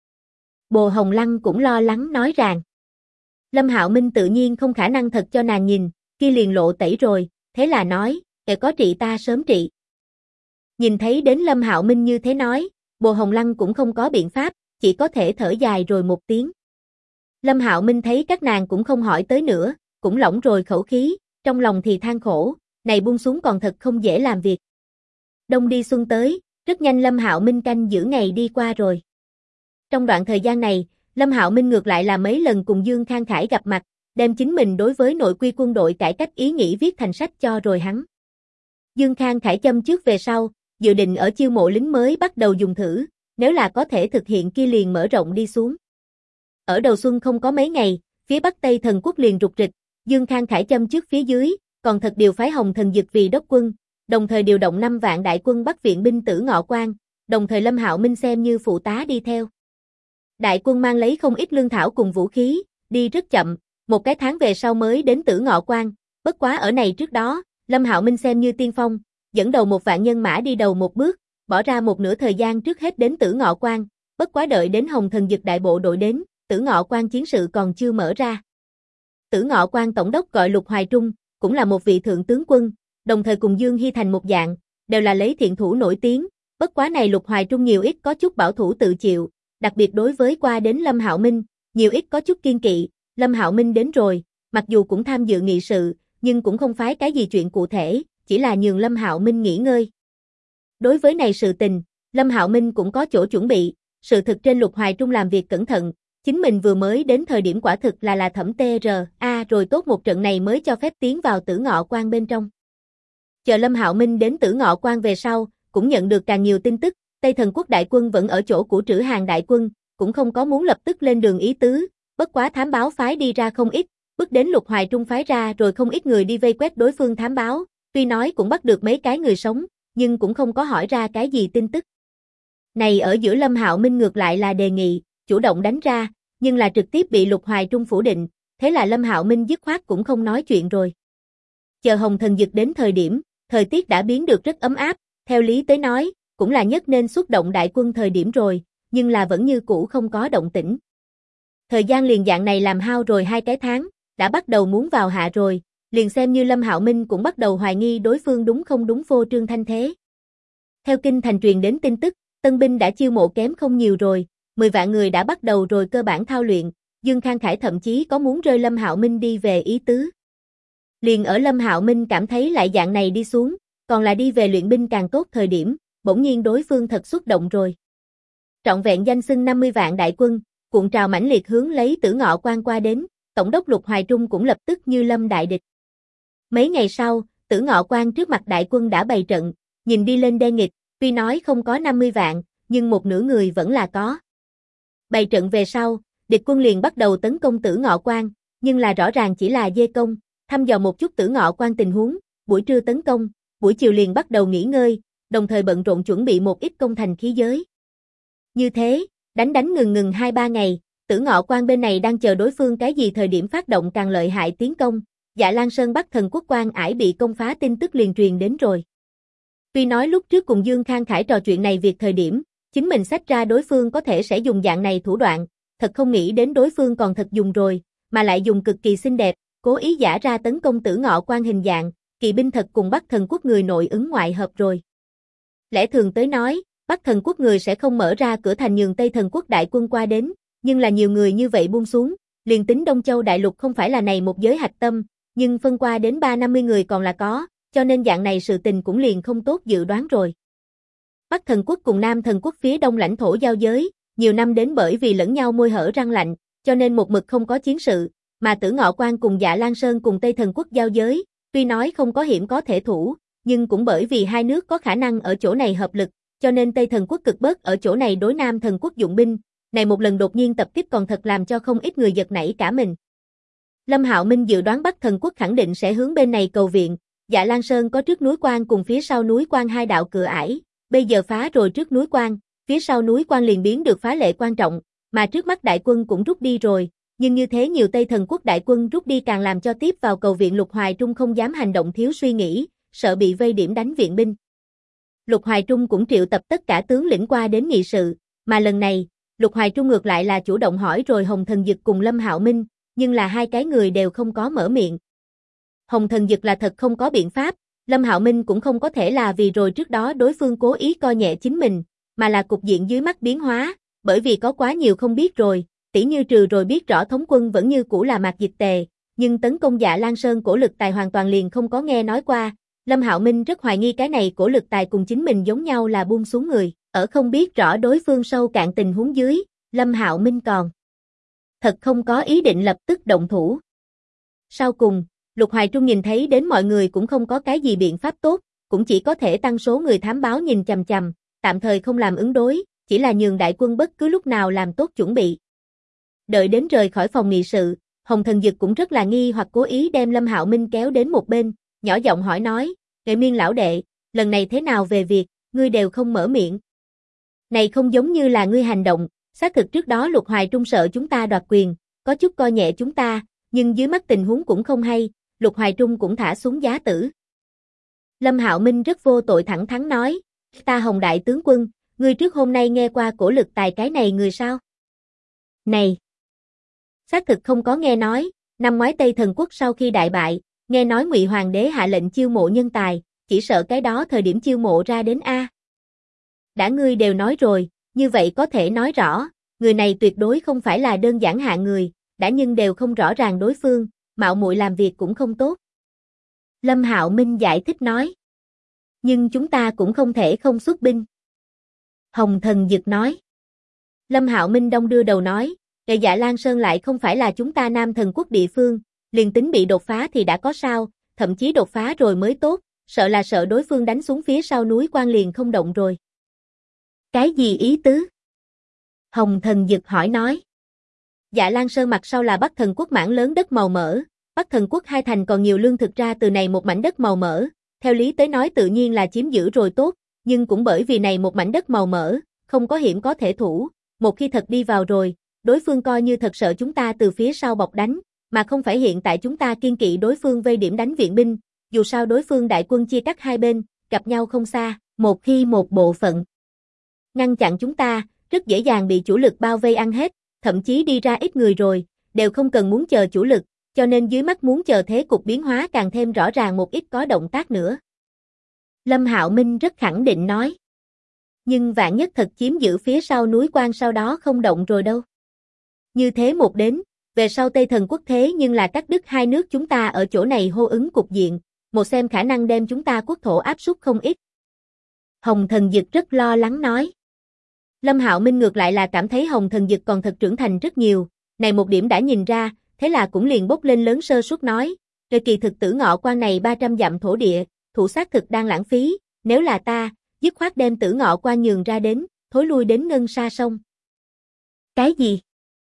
Bồ Hồng Lăng cũng lo lắng nói rằng. Lâm Hạo Minh tự nhiên không khả năng thật cho nàng nhìn, kia liền lộ tẩy rồi, thế là nói, có trị ta sớm trị. Nhìn thấy đến Lâm Hạo Minh như thế nói, Bồ Hồng Lăng cũng không có biện pháp, chỉ có thể thở dài rồi một tiếng. Lâm Hạo Minh thấy các nàng cũng không hỏi tới nữa, cũng lỏng rồi khẩu khí, trong lòng thì than khổ, này buông xuống còn thật không dễ làm việc. Đông đi xuân tới, rất nhanh Lâm Hạo Minh canh giữ ngày đi qua rồi. Trong đoạn thời gian này, Lâm Hạo Minh ngược lại là mấy lần cùng Dương Khang Khải gặp mặt, đem chính mình đối với nội quy quân đội cải cách ý nghĩ viết thành sách cho rồi hắn. Dương Khang Khải châm trước về sau, dự định ở chiêu mộ lính mới bắt đầu dùng thử, nếu là có thể thực hiện kia liền mở rộng đi xuống. Ở đầu xuân không có mấy ngày, phía Bắc Tây Thần Quốc liền rục rịch, Dương Khang Khải châm trước phía dưới, còn thật điều phái Hồng Thần Dực vì đốc quân, đồng thời điều động 5 vạn đại quân bắt viện binh Tử Ngọ Quan, đồng thời Lâm Hạo Minh xem như phụ tá đi theo. Đại quân mang lấy không ít lương thảo cùng vũ khí, đi rất chậm, một cái tháng về sau mới đến Tử Ngọ Quan, bất quá ở này trước đó, Lâm Hạo Minh xem như tiên phong, dẫn đầu 1 vạn nhân mã đi đầu một bước, bỏ ra một nửa thời gian trước hết đến Tử Ngọ Quan, bất quá đợi đến Hồng Thần Dực đại bộ đội đến, Tử Ngọ Quan chiến sự còn chưa mở ra. Tử Ngọ Quan tổng đốc gọi Lục Hoài Trung, cũng là một vị thượng tướng quân, đồng thời cùng Dương Hy thành một dạng, đều là lấy thiện thủ nổi tiếng, bất quá này Lục Hoài Trung nhiều ít có chút bảo thủ tự chịu, đặc biệt đối với qua đến Lâm Hạo Minh, nhiều ít có chút kiên kỵ, Lâm Hạo Minh đến rồi, mặc dù cũng tham dự nghị sự, nhưng cũng không phái cái gì chuyện cụ thể, chỉ là nhường Lâm Hạo Minh nghỉ ngơi. Đối với này sự tình, Lâm Hạo Minh cũng có chỗ chuẩn bị, sự thực trên Lục Hoài Trung làm việc cẩn thận, chính mình vừa mới đến thời điểm quả thực là thẩm TRA rồi tốt một trận này mới cho phép tiến vào Tử Ngọ Quan bên trong. Chờ Lâm Hạo Minh đến Tử Ngọ Quan về sau, cũng nhận được càng nhiều tin tức, Tây Thần Quốc đại quân vẫn ở chỗ của trữ hàng đại quân, cũng không có muốn lập tức lên đường ý tứ, bất quá thám báo phái đi ra không ít, bước đến Lục Hoài Trung phái ra rồi không ít người đi vây quét đối phương thám báo, tuy nói cũng bắt được mấy cái người sống, nhưng cũng không có hỏi ra cái gì tin tức. Này ở giữa Lâm Hạo Minh ngược lại là đề nghị, chủ động đánh ra, nhưng là trực tiếp bị Lục Hoài Trung phủ định, thế là Lâm Hạo Minh dứt khoát cũng không nói chuyện rồi. Chờ Hồng Thần Dực đến thời điểm, thời tiết đã biến được rất ấm áp, theo lý tới nói, cũng là nhất nên xuất động đại quân thời điểm rồi, nhưng là vẫn như cũ không có động tĩnh. Thời gian liền dạng này làm hao rồi 2 cái tháng, đã bắt đầu muốn vào hạ rồi, liền xem như Lâm Hạo Minh cũng bắt đầu hoài nghi đối phương đúng không đúng phô trương thanh thế. Theo kinh thành truyền đến tin tức, tân binh đã chiêu mộ kém không nhiều rồi, 10 vạn người đã bắt đầu rồi cơ bản thao luyện, Dương Khang Khải thậm chí có muốn rơi Lâm Hạo Minh đi về ý tứ. Liền ở Lâm Hạo Minh cảm thấy lại dạng này đi xuống, còn là đi về luyện binh càng tốt thời điểm, bỗng nhiên đối phương thật xúc động rồi. Trọn vẹn danh xưng 50 vạn đại quân, cuộn trào mãnh liệt hướng lấy Tử Ngọ Quan qua đến, tổng đốc Lục Hoài Trung cũng lập tức như lâm đại địch. Mấy ngày sau, Tử Ngọ Quan trước mặt đại quân đã bày trận, nhìn đi lên đe nghịch, tuy nói không có 50 vạn, nhưng một nửa người vẫn là có. Bày trận về sau, địch quân liền bắt đầu tấn công Tử Ngọ Quan, nhưng là rõ ràng chỉ là dê công, thăm dò một chút Tử Ngọ Quan tình huống, buổi trưa tấn công, buổi chiều liền bắt đầu nghỉ ngơi, đồng thời bận rộn chuẩn bị một ít công thành khí giới. Như thế, đánh ngừng 2-3 ngày, Tử Ngọ Quan bên này đang chờ đối phương cái gì thời điểm phát động càng lợi hại tiến công, Dạ Lan Sơn Bắc Thần Quốc quan ải bị công phá tin tức liền truyền đến rồi. Tuy nói lúc trước cùng Dương Khang Khải trò chuyện này việc thời điểm, chính mình xách ra đối phương có thể sẽ dùng dạng này thủ đoạn, thật không nghĩ đến đối phương còn thật dùng rồi, mà lại dùng cực kỳ xinh đẹp, cố ý giả ra tấn công Tử Ngọ Quan hình dạng, kỵ binh thật cùng Bắc Thần Quốc người nội ứng ngoại hợp rồi. Lẽ thường tới nói, Bắc Thần Quốc người sẽ không mở ra cửa thành nhường Tây Thần Quốc đại quân qua đến, nhưng là nhiều người như vậy buông xuống, liền tính Đông Châu đại lục không phải là này một giới hạch tâm, nhưng phân qua đến 350 người còn là có, cho nên dạng này sự tình cũng liền không tốt dự đoán rồi. Bắc Thần Quốc cùng Nam Thần Quốc phía đông lãnh thổ giao giới, nhiều năm đến bởi vì lẫn nhau môi hở răng lạnh, cho nên một mực không có chiến sự, mà Tử Ngọ Quan cùng Dạ Lan Sơn cùng Tây Thần Quốc giao giới, tuy nói không có hiểm có thể thủ, nhưng cũng bởi vì hai nước có khả năng ở chỗ này hợp lực, cho nên Tây Thần Quốc cực bớt ở chỗ này đối Nam Thần Quốc dụng binh, này một lần đột nhiên tập kích còn thật làm cho không ít người giật nảy cả mình. Lâm Hạo Minh dự đoán Bắc Thần Quốc khẳng định sẽ hướng bên này cầu viện, Dạ Lan Sơn có trước núi quan cùng phía sau núi quan hai đạo cửa ải, bây giờ phá rồi trước núi quan, phía sau núi quan liền biến được phá lệ quan trọng, mà trước mắt đại quân cũng rút đi rồi, nhưng như thế nhiều Tây Thần Quốc đại quân rút đi càng làm cho tiếp vào cầu viện Lục Hoài Trung không dám hành động thiếu suy nghĩ, sợ bị vây điểm đánh viện binh. Lục Hoài Trung cũng triệu tập tất cả tướng lĩnh qua đến nghị sự, mà lần này, Lục Hoài Trung ngược lại là chủ động hỏi rồi Hồng Thần Dực cùng Lâm Hạo Minh, nhưng là hai cái người đều không có mở miệng. Hồng Thần Dực là thật không có biện pháp, Lâm Hạo Minh cũng không có thể là vì rồi trước đó đối phương cố ý coi nhẹ chính mình, mà là cục diện dưới mắt biến hóa, bởi vì có quá nhiều không biết rồi, tỉ như trừ rồi biết rõ thống quân vẫn như cũ là Mạc Dịch Tề, nhưng tấn công Dạ Lan Sơn cổ lực tài hoàn toàn liền không có nghe nói qua. Lâm Hạo Minh rất hoài nghi cái này cổ lực tài cùng chính mình giống nhau là buông xuống người, ở không biết rõ đối phương sâu cạn tình huống dưới, Lâm Hạo Minh còn thật không có ý định lập tức động thủ. Sau cùng, Lục Hoài Trung nhìn thấy đến mọi người cũng không có cái gì biện pháp tốt, cũng chỉ có thể tăng số người thám báo nhìn chằm chằm, tạm thời không làm ứng đối, chỉ là nhường đại quân bất cứ lúc nào làm tốt chuẩn bị. Đợi đến rời khỏi phòng nghị sự, Hồng Thần Dực cũng rất là nghi hoặc cố ý đem Lâm Hạo Minh kéo đến một bên, nhỏ giọng hỏi nói, Nghệ Miên lão đệ, lần này thế nào về việc, ngươi đều không mở miệng. Này không giống như là ngươi hành động, xác thực trước đó Lục Hoài Trung sợ chúng ta đoạt quyền, có chút coi nhẹ chúng ta, nhưng dưới mắt tình huống cũng không hay, Lục Hoài Trung cũng thả xuống giá tử. Lâm Hạo Minh rất vô tội thẳng thắn nói, ta Hồng đại tướng quân, ngươi trước hôm nay nghe qua cổ lực tài cái này người sao? Này! Xác thực không có nghe nói, năm ngoái Tây Thần Quốc sau khi đại bại, nghe nói Ngụy Hoàng đế hạ lệnh chiêu mộ nhân tài, chỉ sợ cái đó thời điểm chiêu mộ ra đến A. Đã ngươi đều nói rồi, như vậy có thể nói rõ, người này tuyệt đối không phải là đơn giản hạ người, đã nhưng đều không rõ ràng đối phương, mạo muội làm việc cũng không tốt. Lâm Hạo Minh giải thích nói. Nhưng chúng ta cũng không thể không xuất binh. Hồng Thần Dực nói. Lâm Hạo Minh đông đưa đầu nói, Dạ Lan Sơn lại không phải là chúng ta Nam Thần Quốc địa phương, liền tính bị đột phá thì đã có sao, thậm chí đột phá rồi mới tốt, sợ là sợ đối phương đánh xuống phía sau núi Quan liền không động rồi. Cái gì ý tứ? Hồng Thần Dực hỏi nói. Dạ Lan Sơn mặt sau là Bắc Thần Quốc mảng lớn đất màu mỡ, Bắc Thần Quốc hai thành còn nhiều lương thực ra từ này một mảnh đất màu mỡ, theo lý tới nói tự nhiên là chiếm giữ rồi tốt, nhưng cũng bởi vì này một mảnh đất màu mỡ, không có hiểm có thể thủ, một khi thật đi vào rồi, đối phương coi như thật sợ chúng ta từ phía sau bọc đánh, mà không phải hiện tại chúng ta kiên kỵ đối phương vây điểm đánh viện binh, dù sao đối phương đại quân chia cắt hai bên, gặp nhau không xa, một khi một bộ phận ngăn chặn chúng ta, rất dễ dàng bị chủ lực bao vây ăn hết, thậm chí đi ra ít người rồi, đều không cần muốn chờ chủ lực, cho nên dưới mắt muốn chờ thế cục biến hóa càng thêm rõ ràng một ít có động tác nữa. Lâm Hạo Minh rất khẳng định nói. Nhưng vạn nhất thật chiếm giữ phía sau núi Quan sau đó không động rồi đâu. Như thế một đến, về sau Tây Thần Quốc thế nhưng là cắt đứt hai nước chúng ta ở chỗ này hô ứng cục diện, một xem khả năng đem chúng ta quốc thổ áp suất không ít. Hồng Thần Dực rất lo lắng nói. Lâm Hạo Minh ngược lại là cảm thấy Hồng Thần Dực còn thật trưởng thành rất nhiều, này một điểm đã nhìn ra, thế là cũng liền bốc lên lớn sơ suất nói, rồi kỳ thực Tử Ngọ Quan này 300 dặm thổ địa, thủ xác thực đang lãng phí, nếu là ta, dứt khoát đem Tử Ngọ Quan nhường ra đến, thối lui đến Ngân Sa sông. Cái gì?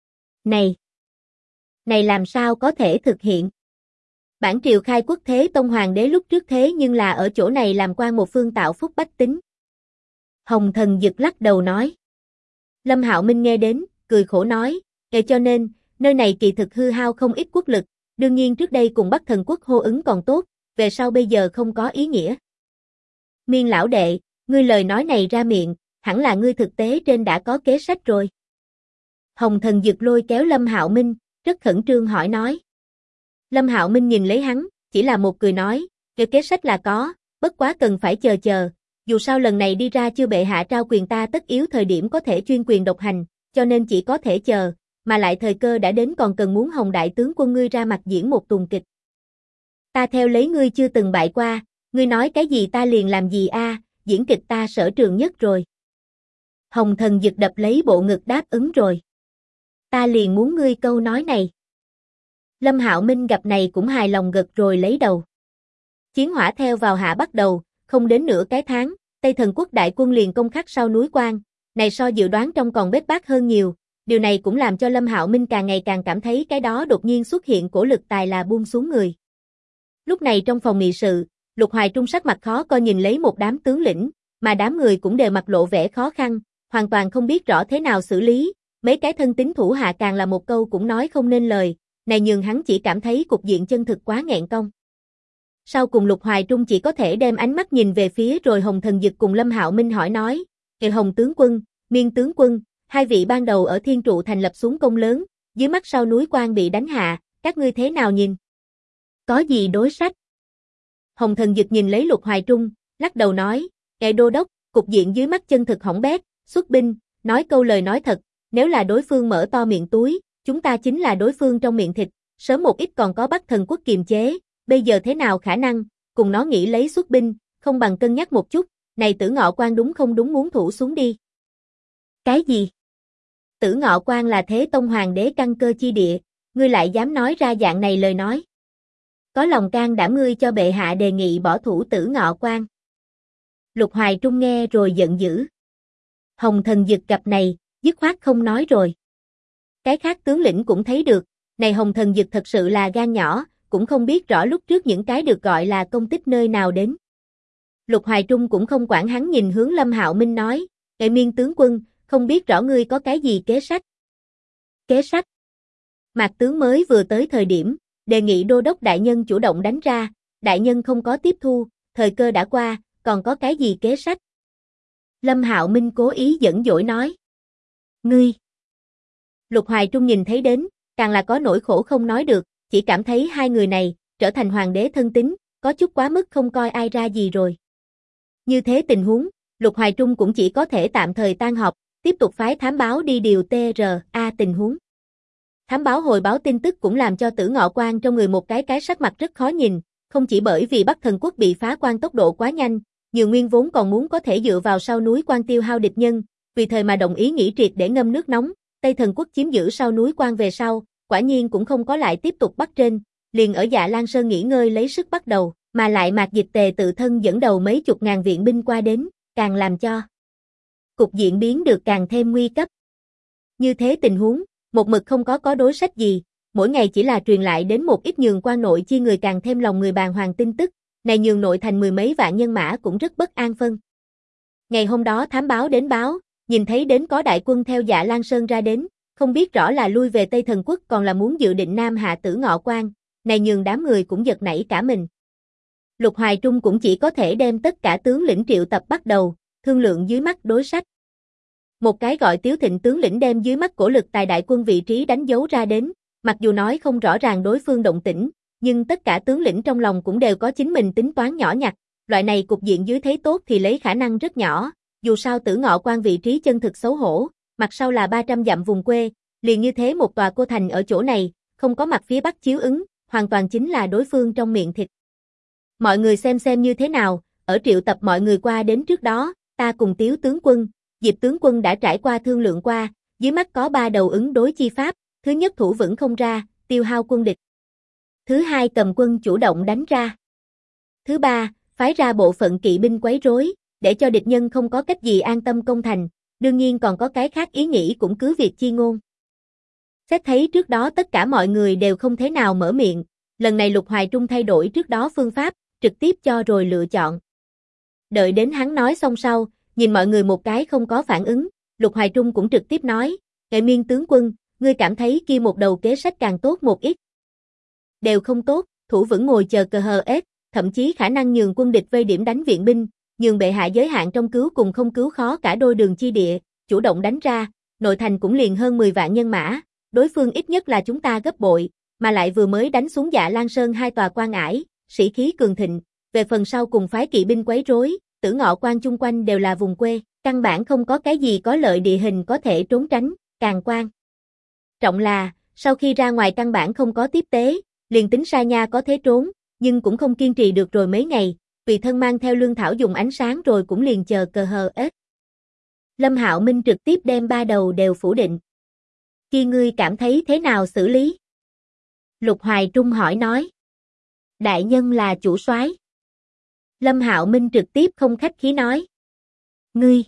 Này làm sao có thể thực hiện? Bản triều khai quốc thế Tông Hoàng đế lúc trước thế nhưng là ở chỗ này làm quan một phương tạo phúc bách tính. Hồng Thần Dực lắc đầu nói. Lâm Hạo Minh nghe đến, cười khổ nói, cho nên, nơi này kỳ thực hư hao không ít quốc lực, đương nhiên trước đây cùng Bắc Thần Quốc hô ứng còn tốt, về sau bây giờ không có ý nghĩa. Miên lão đệ, ngươi lời nói này ra miệng, hẳn là ngươi thực tế trên đã có kế sách rồi. Hồng Thần Dực lôi kéo Lâm Hạo Minh, rất khẩn trương hỏi nói. Lâm Hạo Minh nhìn lấy hắn, chỉ là một cười nói, kế sách là có, bất quá cần phải chờ, dù sao lần này đi ra chưa bệ hạ trao quyền ta tất yếu thời điểm có thể chuyên quyền độc hành, cho nên chỉ có thể chờ, mà lại thời cơ đã đến còn cần muốn Hồng đại tướng quân ngươi ra mặt diễn một tuồng kịch. Ta theo lấy ngươi chưa từng bại qua, ngươi nói cái gì ta liền làm gì a, diễn kịch ta sở trường nhất rồi. Hồng Thần Dực đập lấy bộ ngực đáp ứng rồi. Ta liền muốn ngươi câu nói này. Lâm Hạo Minh gặp này cũng hài lòng gật rồi lấy đầu. Chiến hỏa theo vào hạ bắt đầu, không đến nửa cái tháng, Tây Thần Quốc đại quân liền công khắc sau núi Quan, này so dự đoán trong còn bết bát hơn nhiều, điều này cũng làm cho Lâm Hạo Minh càng ngày càng cảm thấy cái đó đột nhiên xuất hiện cổ lực tài là buông xuống người. Lúc này trong phòng nghị sự, Lục Hoài Trung sắc mặt khó coi nhìn lấy một đám tướng lĩnh, mà đám người cũng đều mặt lộ vẻ khó khăn, hoàn toàn không biết rõ thế nào xử lý, mấy cái thân tín thủ hạ càng là một câu cũng nói không nên lời, này nhường hắn chỉ cảm thấy cục diện chân thực quá nghẹn cong. Sau cùng Lục Hoài Trung chỉ có thể đem ánh mắt nhìn về phía rồi Hồng Thần Dực cùng Lâm Hạo Minh hỏi nói, Hồng tướng quân, Miên tướng quân, hai vị ban đầu ở Thiên Trụ thành lập xuống công lớn, dưới mắt sau núi Quan bị đánh hạ, các ngươi thế nào nhìn? Có gì đối sách? Hồng Thần Dực nhìn lấy Lục Hoài Trung, lắc đầu nói, đô đốc, cục diện dưới mắt chân thực hỏng bét, xuất binh, nói câu lời nói thật, nếu là đối phương mở to miệng túi, chúng ta chính là đối phương trong miệng thịt, sớm một ít còn có Bắc Thần Quốc kiềm chế, bây giờ thế nào khả năng, cùng nó nghĩ lấy xuất binh, không bằng cân nhắc một chút, này Tử Ngọ Quan đúng không đúng muốn thủ xuống đi. Cái gì? Tử Ngọ Quan là Thế Tông Hoàng đế căn cơ chi địa, ngươi lại dám nói ra dạng này lời nói. Có lòng can đảm ngươi cho bệ hạ đề nghị bỏ thủ Tử Ngọ Quan. Lục Hoài Trung nghe rồi giận dữ. Hồng Thần Dực gặp này, dứt khoát không nói rồi. Cái khác tướng lĩnh cũng thấy được, này Hồng Thần Dực thật sự là gan nhỏ, cũng không biết rõ lúc trước những cái được gọi là công tích nơi nào đến. Lục Hoài Trung cũng không quản hắn nhìn hướng Lâm Hạo Minh nói, Nghệ Miên tướng quân, không biết rõ ngươi có cái gì kế sách. Kế sách? Mạc tướng mới vừa tới thời điểm, đề nghị đô đốc đại nhân chủ động đánh ra, đại nhân không có tiếp thu, thời cơ đã qua, còn có cái gì kế sách? Lâm Hạo Minh cố ý dẫn dỗi nói. Ngươi! Lục Hoài Trung nhìn thấy đến, càng là có nỗi khổ không nói được, chỉ cảm thấy hai người này, trở thành hoàng đế thân tín, có chút quá mức không coi ai ra gì rồi. Như thế tình huống, Lục Hoài Trung cũng chỉ có thể tạm thời tan họp, tiếp tục phái thám báo đi điều TRA tình huống. Thám báo hồi báo tin tức cũng làm cho Tử Ngọ Quan trong người một cái sắc mặt rất khó nhìn, không chỉ bởi vì Bắc Thần Quốc bị phá quan tốc độ quá nhanh, nhiều nguyên vốn còn muốn có thể dựa vào sau núi quan tiêu hao địch nhân, vì thời mà đồng ý nghỉ triệt để ngâm nước nóng, Tây Thần Quốc chiếm giữ sau núi quan về sau, quả nhiên cũng không có lại tiếp tục bắt trên, liền ở Dạ Lan Sơn nghỉ ngơi lấy sức bắt đầu, mà lại Mạc Dịch Tề tự thân dẫn đầu mấy chục ngàn viện binh qua đến, càng làm cho cục diện biến được càng thêm nguy cấp. Như thế tình huống, một mực không có đối sách gì, mỗi ngày chỉ là truyền lại đến một ít nhường quan nội chi người càng thêm lòng người bàng hoàng tin tức, này nhường nội thành mười mấy vạn nhân mã cũng rất bất an phân. Ngày hôm đó thám báo đến báo, nhìn thấy đến có đại quân theo Dạ Lan Sơn ra đến, không biết rõ là lui về Tây Thần Quốc còn là muốn dự định Nam hạ Tử Ngọ Quan, này nhường đám người cũng giật nảy cả mình. Lục Hoài Trung cũng chỉ có thể đem tất cả tướng lĩnh triệu tập bắt đầu, thương lượng dưới mắt đối sách. Một cái gọi Tiếu Thịnh tướng lĩnh đem dưới mắt cổ lực tài đại quân vị trí đánh dấu ra đến, mặc dù nói không rõ ràng đối phương động tĩnh, nhưng tất cả tướng lĩnh trong lòng cũng đều có chính mình tính toán nhỏ nhặt, loại này cục diện dưới thấy tốt thì lấy khả năng rất nhỏ, dù sao Tử Ngọ Quan vị trí chân thực xấu hổ, mặt sau là 300 dặm vùng quê, liền như thế một tòa cô thành ở chỗ này, không có mặt phía bắc chiếu ứng, hoàn toàn chính là đối phương trong miệng thịt. Mọi người xem như thế nào, ở triệu tập mọi người qua đến trước đó, ta cùng Tiếu tướng quân, Diệp tướng quân đã trải qua thương lượng qua, dưới mắt có 3 đầu ứng đối chi pháp, thứ nhất thủ vững không ra, tiêu hao quân địch. Thứ hai cầm quân chủ động đánh ra. Thứ ba, phái ra bộ phận kỵ binh quấy rối, để cho địch nhân không có cách gì an tâm công thành, đương nhiên còn có cái khác ý nghĩ cũng cứ việc chi ngôn. Xét thấy trước đó tất cả mọi người đều không thế nào mở miệng, lần này Lục Hoài Trung thay đổi trước đó phương pháp, trực tiếp cho rồi lựa chọn. Đợi đến hắn nói xong sau, nhìn mọi người một cái không có phản ứng, Lục Hoài Trung cũng trực tiếp nói, Nghệ Miên tướng quân, ngươi cảm thấy kia một đầu kế sách càng tốt một ít. Đều không tốt, thủ vững ngồi chờ cờ hờ ết, thậm chí khả năng nhường quân địch vây điểm đánh viện binh, nhường bệ hạ giới hạn trong cứu cùng không cứu khó cả đôi đường chi địa, chủ động đánh ra, nội thành cũng liền hơn 10 vạn nhân mã, đối phương ít nhất là chúng ta gấp bội, mà lại vừa mới đánh xuống Dạ Lan Sơn 2 tòa quan ải, sĩ khí cường thịnh, về phần sau cùng phái kỵ binh quấy rối, Tử Ngọ Quan chung quanh đều là vùng quê, căn bản không có cái gì có lợi địa hình có thể trốn tránh, càng quan trọng là, sau khi ra ngoài căn bản không có tiếp tế, liền tính Sa Nha có thế trốn, nhưng cũng không kiên trì được rồi mấy ngày, vì thân mang theo lương thảo dùng ánh sáng rồi cũng liền chờ cờ hờ ết. Lâm Hạo Minh trực tiếp đem 3 đầu đều phủ định. Kia ngươi cảm thấy thế nào xử lý? Lục Hoài Trung hỏi nói. Đại nhân là chủ soái. Lâm Hạo Minh trực tiếp không khách khí nói. Ngươi.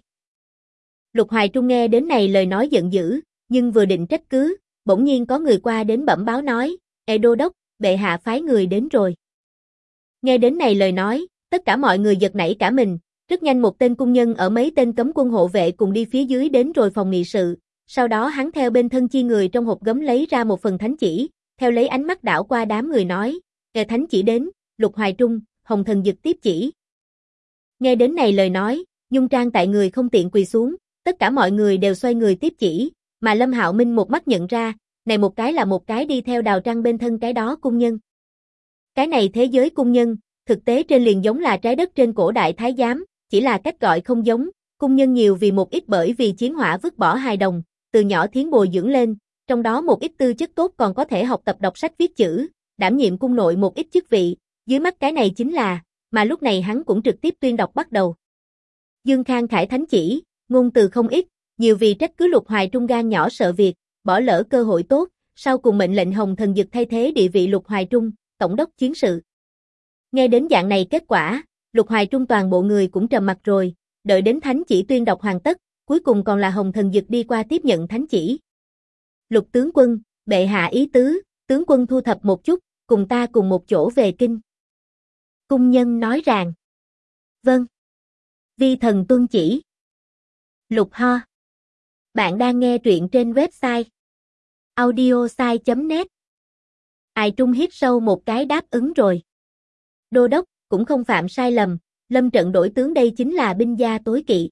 Lục Hoài Trung nghe đến này lời nói giận dữ, nhưng vừa định trách cứ, bỗng nhiên có người qua đến bẩm báo nói, Ê đô đốc, bệ hạ phái người đến rồi. Nghe đến này lời nói, tất cả mọi người giật nảy cả mình, rất nhanh một tên cung nhân ở mấy tên cấm quân hộ vệ cùng đi phía dưới đến rồi phòng nghị sự, sau đó hắn theo bên thân chi người trong hộp gấm lấy ra một phần thánh chỉ, theo lấy ánh mắt đảo qua đám người nói, nghe thánh chỉ đến, Lục Hoài Trung, Hồng Thần Dực tiếp chỉ. Nghe đến này lời nói, nhung trang tại người không tiện quỳ xuống, tất cả mọi người đều xoay người tiếp chỉ, mà Lâm Hạo Minh một mắt nhận ra, này một cái là một cái đi theo Đào Trăng bên thân cái đó cung nhân. Cái này thế giới cung nhân, thực tế trên liền giống là trái đất trên cổ đại thái giám, chỉ là cách gọi không giống, cung nhân nhiều vì một ít bởi vì chiến hỏa vứt bỏ hài đồng, từ nhỏ thiến bồi dưỡng lên, trong đó một ít tư chất tốt còn có thể học tập đọc sách viết chữ, đảm nhiệm cung nội một ít chức vị, dưới mắt cái này chính là, mà lúc này hắn cũng trực tiếp tuyên đọc bắt đầu. Dương Khang Khải thánh chỉ, ngôn từ không ít, nhiều vì trách cứ Lục Hoài Trung gan nhỏ sợ việc, bỏ lỡ cơ hội tốt, sau cùng mệnh lệnh Hồng Thần Dực thay thế địa vị Lục Hoài Trung, tổng đốc chiến sự. Nghe đến dạng này kết quả, Lục Hoài Trung toàn bộ người cũng trầm mặt rồi, đợi đến thánh chỉ tuyên đọc hoàn tất, cuối cùng còn là Hồng Thần Dực đi qua tiếp nhận thánh chỉ. Lục tướng quân, bệ hạ ý tứ, tướng quân thu thập một chút, cùng ta cùng một chỗ về kinh. Cung nhân nói rằng, Vâng. Vi thần tuân chỉ. Lục Ho. Bạn đang nghe truyện trên website audiosai.net. Ai Trung hít sâu một cái đáp ứng rồi. Đô đốc, cũng không phạm sai lầm, lâm trận đổi tướng đây chính là binh gia tối kỵ.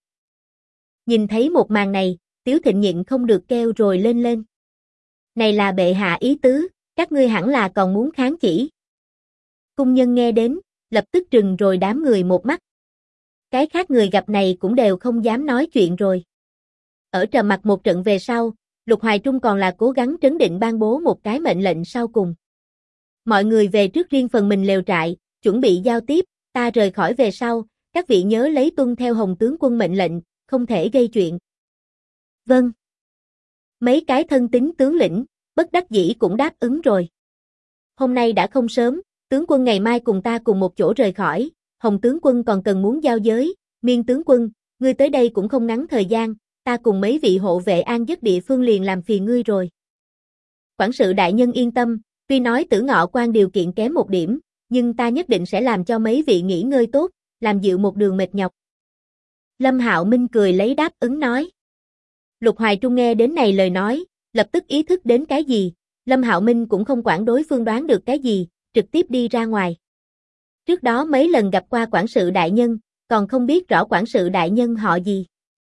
Nhìn thấy một màn này, Tiếu Thịnh nhịn không được kêu rồi lên lên. Này là bệ hạ ý tứ, các ngươi hẳn là còn muốn kháng chỉ. Cung nhân nghe đến, lập tức trừng rồi đám người một mắt. Cái khác người gặp này cũng đều không dám nói chuyện rồi. Ở trầm mặc một trận về sau, Lục Hoài Trung còn là cố gắng trấn định ban bố một cái mệnh lệnh sau cùng. Mọi người về trước riêng phần mình lều trại, chuẩn bị giao tiếp, ta rời khỏi về sau, các vị nhớ lấy tuân theo Hồng tướng quân mệnh lệnh, không thể gây chuyện. Vâng. Mấy cái thân tín tướng lĩnh, bất đắc dĩ cũng đáp ứng rồi. Hôm nay đã không sớm, tướng quân ngày mai cùng ta cùng một chỗ rời khỏi, Hồng tướng quân còn cần muốn giao giới, Miên tướng quân, ngươi tới đây cũng không ngắn thời gian, ta cùng mấy vị hộ vệ an giấc địa phương liền làm phiền ngươi rồi. Quản sự đại nhân yên tâm, tuy nói Tử Ngọ Quan điều kiện kém một điểm, nhưng ta nhất định sẽ làm cho mấy vị nghỉ ngơi tốt, làm dịu một đường mệt nhọc. Lâm Hạo Minh cười lấy đáp ứng nói. Lục Hoài Trung nghe đến này lời nói, lập tức ý thức đến cái gì, Lâm Hạo Minh cũng không quản đối phương đoán được cái gì, trực tiếp đi ra ngoài. Trước đó mấy lần gặp qua quản sự đại nhân, còn không biết rõ quản sự đại nhân họ gì.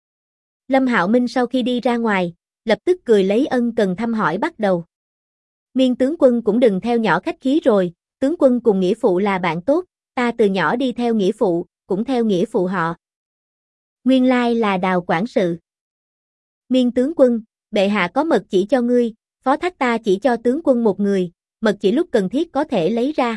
Lâm Hạo Minh sau khi đi ra ngoài, lập tức cười lấy ân cần thăm hỏi bắt đầu. Miên tướng quân cũng đừng theo nhỏ khách khí rồi, tướng quân cùng nghĩa phụ là bạn tốt, ta từ nhỏ đi theo nghĩa phụ, cũng theo nghĩa phụ họ. Nguyên lai là Đào quản sự. Miên tướng quân, bệ hạ có mật chỉ cho ngươi, phó thác ta chỉ cho tướng quân một người, mật chỉ lúc cần thiết có thể lấy ra.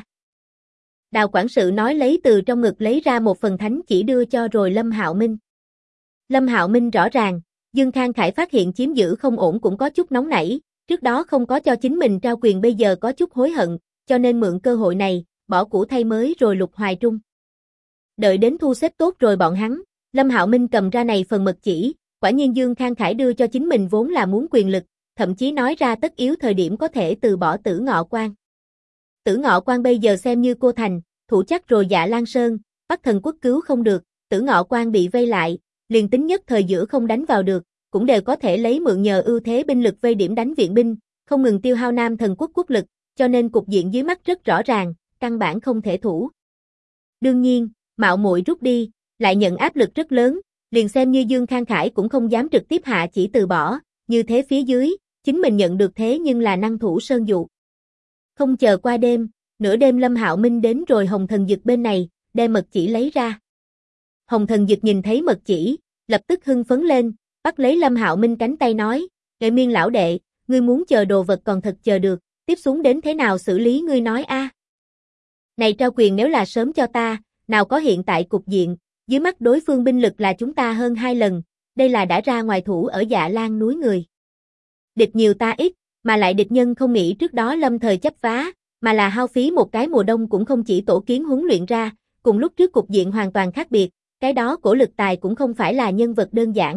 Đào quản sự nói lấy từ trong ngực lấy ra một phần thánh chỉ đưa cho rồi Lâm Hạo Minh. Lâm Hạo Minh rõ ràng, Dương Khang Khải phát hiện chiếm giữ không ổn cũng có chút nóng nảy, trước đó không có cho chính mình trao quyền bây giờ có chút hối hận, cho nên mượn cơ hội này, bỏ cũ thay mới rồi Lục Hoài Trung. Đợi đến thu xếp tốt rồi bọn hắn, Lâm Hạo Minh cầm ra này phần mật chỉ, quả nhiên Dương Khang Khải đưa cho chính mình vốn là muốn quyền lực, thậm chí nói ra tất yếu thời điểm có thể từ bỏ Tử Ngọ Quan. Tử Ngọ Quan bây giờ xem như cô thành, thủ chắc rồi Dạ Lan Sơn, Bắc Thần Quốc cứu không được, Tử Ngọ Quan bị vây lại, liền tính nhất thời giữa không đánh vào được, cũng đều có thể lấy mượn nhờ ưu thế binh lực vây điểm đánh viện binh, không ngừng tiêu hao Nam Thần Quốc quốc lực, cho nên cục diện dưới mắt rất rõ ràng, căn bản không thể thủ. Đương nhiên, mạo muội rút đi, lại nhận áp lực rất lớn, liền xem như Dương Khang Khải cũng không dám trực tiếp hạ chỉ từ bỏ, như thế phía dưới, chính mình nhận được thế nhưng là năng thủ sơn dụ. Không chờ qua đêm, nửa đêm Lâm Hạo Minh đến rồi Hồng Thần Dực bên này, đem mật chỉ lấy ra. Hồng Thần Dực nhìn thấy mật chỉ, lập tức hưng phấn lên, bắt lấy Lâm Hạo Minh cánh tay nói, "Nghệ Miên lão đệ, ngươi muốn chờ đồ vật còn thật chờ được, tiếp xuống đến thế nào xử lý ngươi nói a?" Này trao quyền nếu là sớm cho ta, nào có hiện tại cục diện, dưới mắt đối phương binh lực là chúng ta hơn 2 lần, đây là đã ra ngoài thủ ở Dạ Lan núi người. Địch nhiều ta ít, mà lại địch nhân không nghĩ trước đó lâm thời chấp phá, mà là hao phí một cái mùa đông cũng không chỉ tổ kiến huấn luyện ra, cùng lúc trước cục diện hoàn toàn khác biệt, cái đó cổ lực tài cũng không phải là nhân vật đơn giản.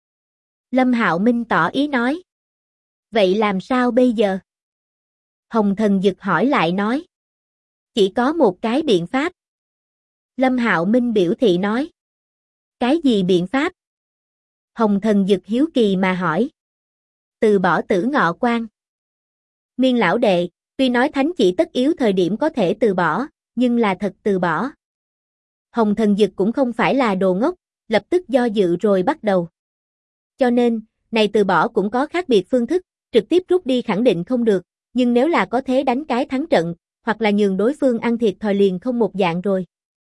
Lâm Hạo Minh tỏ ý nói. Vậy làm sao bây giờ? Hồng Thần Dực hỏi lại nói. Chỉ có một cái biện pháp. Lâm Hạo Minh biểu thị nói. Cái gì biện pháp? Hồng Thần Dực hiếu kỳ mà hỏi. Từ bỏ Tử Ngọ Quan. Miên lão đệ, tuy nói thánh chỉ tất yếu thời điểm có thể từ bỏ, nhưng là thật từ bỏ. Hồng Thần Dực cũng không phải là đồ ngốc, lập tức do dự rồi bắt đầu. Cho nên, này từ bỏ cũng có khác biệt phương thức, trực tiếp rút đi khẳng định không được, nhưng nếu là có thế đánh cái thắng trận, hoặc là nhường đối phương ăn thiệt thòi liền không một dạng rồi.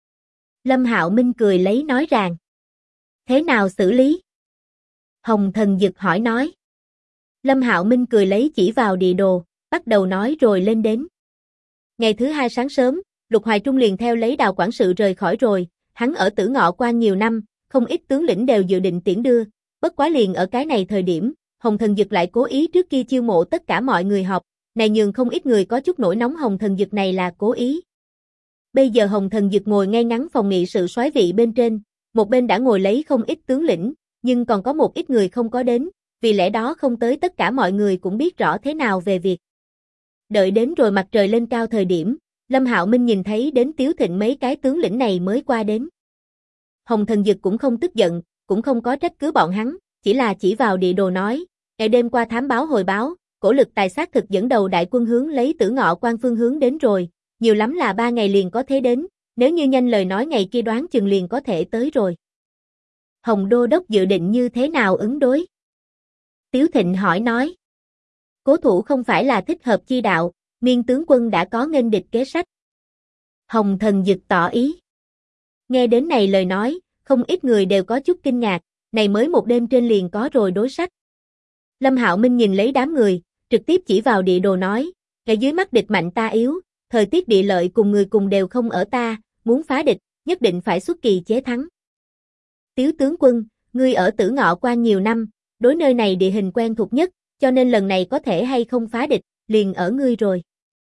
Lâm Hạo Minh cười lấy nói rằng. Thế nào xử lý? Hồng Thần Dực hỏi nói. Lâm Hạo Minh cười lấy chỉ vào địa đồ, bắt đầu nói rồi lên đến. Ngày thứ hai sáng sớm, Lục Hoài Trung liền theo lấy Đào quản sự rời khỏi rồi, hắn ở Tử Ngọ Quan nhiều năm, không ít tướng lĩnh đều dự định tiễn đưa, bất quá liền ở cái này thời điểm, Hồng Thần Dực lại cố ý trước kia chiêu mộ tất cả mọi người họp, này nhường không ít người có chút nổi nóng Hồng Thần Dực này là cố ý. Bây giờ Hồng Thần Dực ngồi ngay ngắn phòng nghị sự soái vị bên trên, một bên đã ngồi lấy không ít tướng lĩnh, nhưng còn có một ít người không có đến, vì lẽ đó không tới tất cả mọi người cũng biết rõ thế nào về việc. Đợi đến rồi mặt trời lên cao thời điểm, Lâm Hạo Minh nhìn thấy đến Tiếu Thịnh mấy cái tướng lĩnh này mới qua đến. Hồng Thần Dực cũng không tức giận, cũng không có trách cứ bọn hắn, chỉ là chỉ vào địa đồ nói, ngày đêm qua thám báo hồi báo, cổ lực tài xác thực dẫn đầu đại quân hướng lấy Tử Ngọ Quan phương hướng đến rồi, nhiều lắm là 3 ngày liền có thể đến, nếu như nhanh lời nói ngày kia đoán chừng liền có thể tới rồi. Hồng Đô Đốc dự định như thế nào ứng đối? Tiếu Thịnh hỏi nói. Cố thủ không phải là thích hợp chi đạo, Miên tướng quân đã có nghênh địch kế sách. Hồng Thần Dực tỏ ý. Nghe đến này lời nói, không ít người đều có chút kinh ngạc, này mới một đêm trên liền có rồi đối sách. Lâm Hạo Minh nhìn lấy đám người, trực tiếp chỉ vào địa đồ nói, ngay dưới mắt địch mạnh ta yếu, thời tiết địa lợi cùng người cùng đều không ở ta, muốn phá địch, nhất định phải xuất kỳ chế thắng. Tiếu tướng quân, ngươi ở Tử Ngọ Quan nhiều năm, đối nơi này địa hình quen thuộc nhất, cho nên lần này có thể hay không phá địch, liền ở ngươi rồi.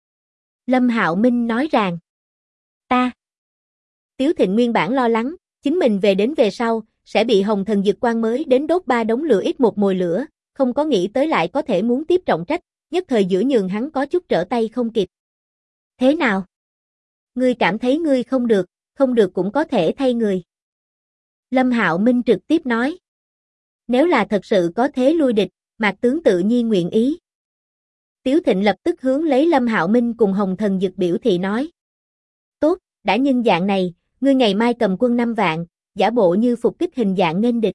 Lâm Hạo Minh nói rằng, ta. Tiếu Thịnh nguyên bản lo lắng, chính mình về đến về sau, sẽ bị Hồng Thần Dực Quan mới đến đốt 3 đống lửa ít một mồi lửa, không có nghĩ tới lại có thể muốn tiếp trọng trách, nhất thời giữa nhường hắn có chút trở tay không kịp. Thế nào? Ngươi cảm thấy ngươi không được cũng có thể thay người. Lâm Hạo Minh trực tiếp nói. Nếu là thật sự có thế lui địch, Mạc tướng tự nhiên nguyện ý. Tiếu Thịnh lập tức hướng lấy Lâm Hạo Minh cùng Hồng Thần Dực biểu thị nói. Tốt, đã nhân dạng này, ngươi ngày mai cầm quân 5 vạn, giả bộ như phục kích hình dạng nghênh địch.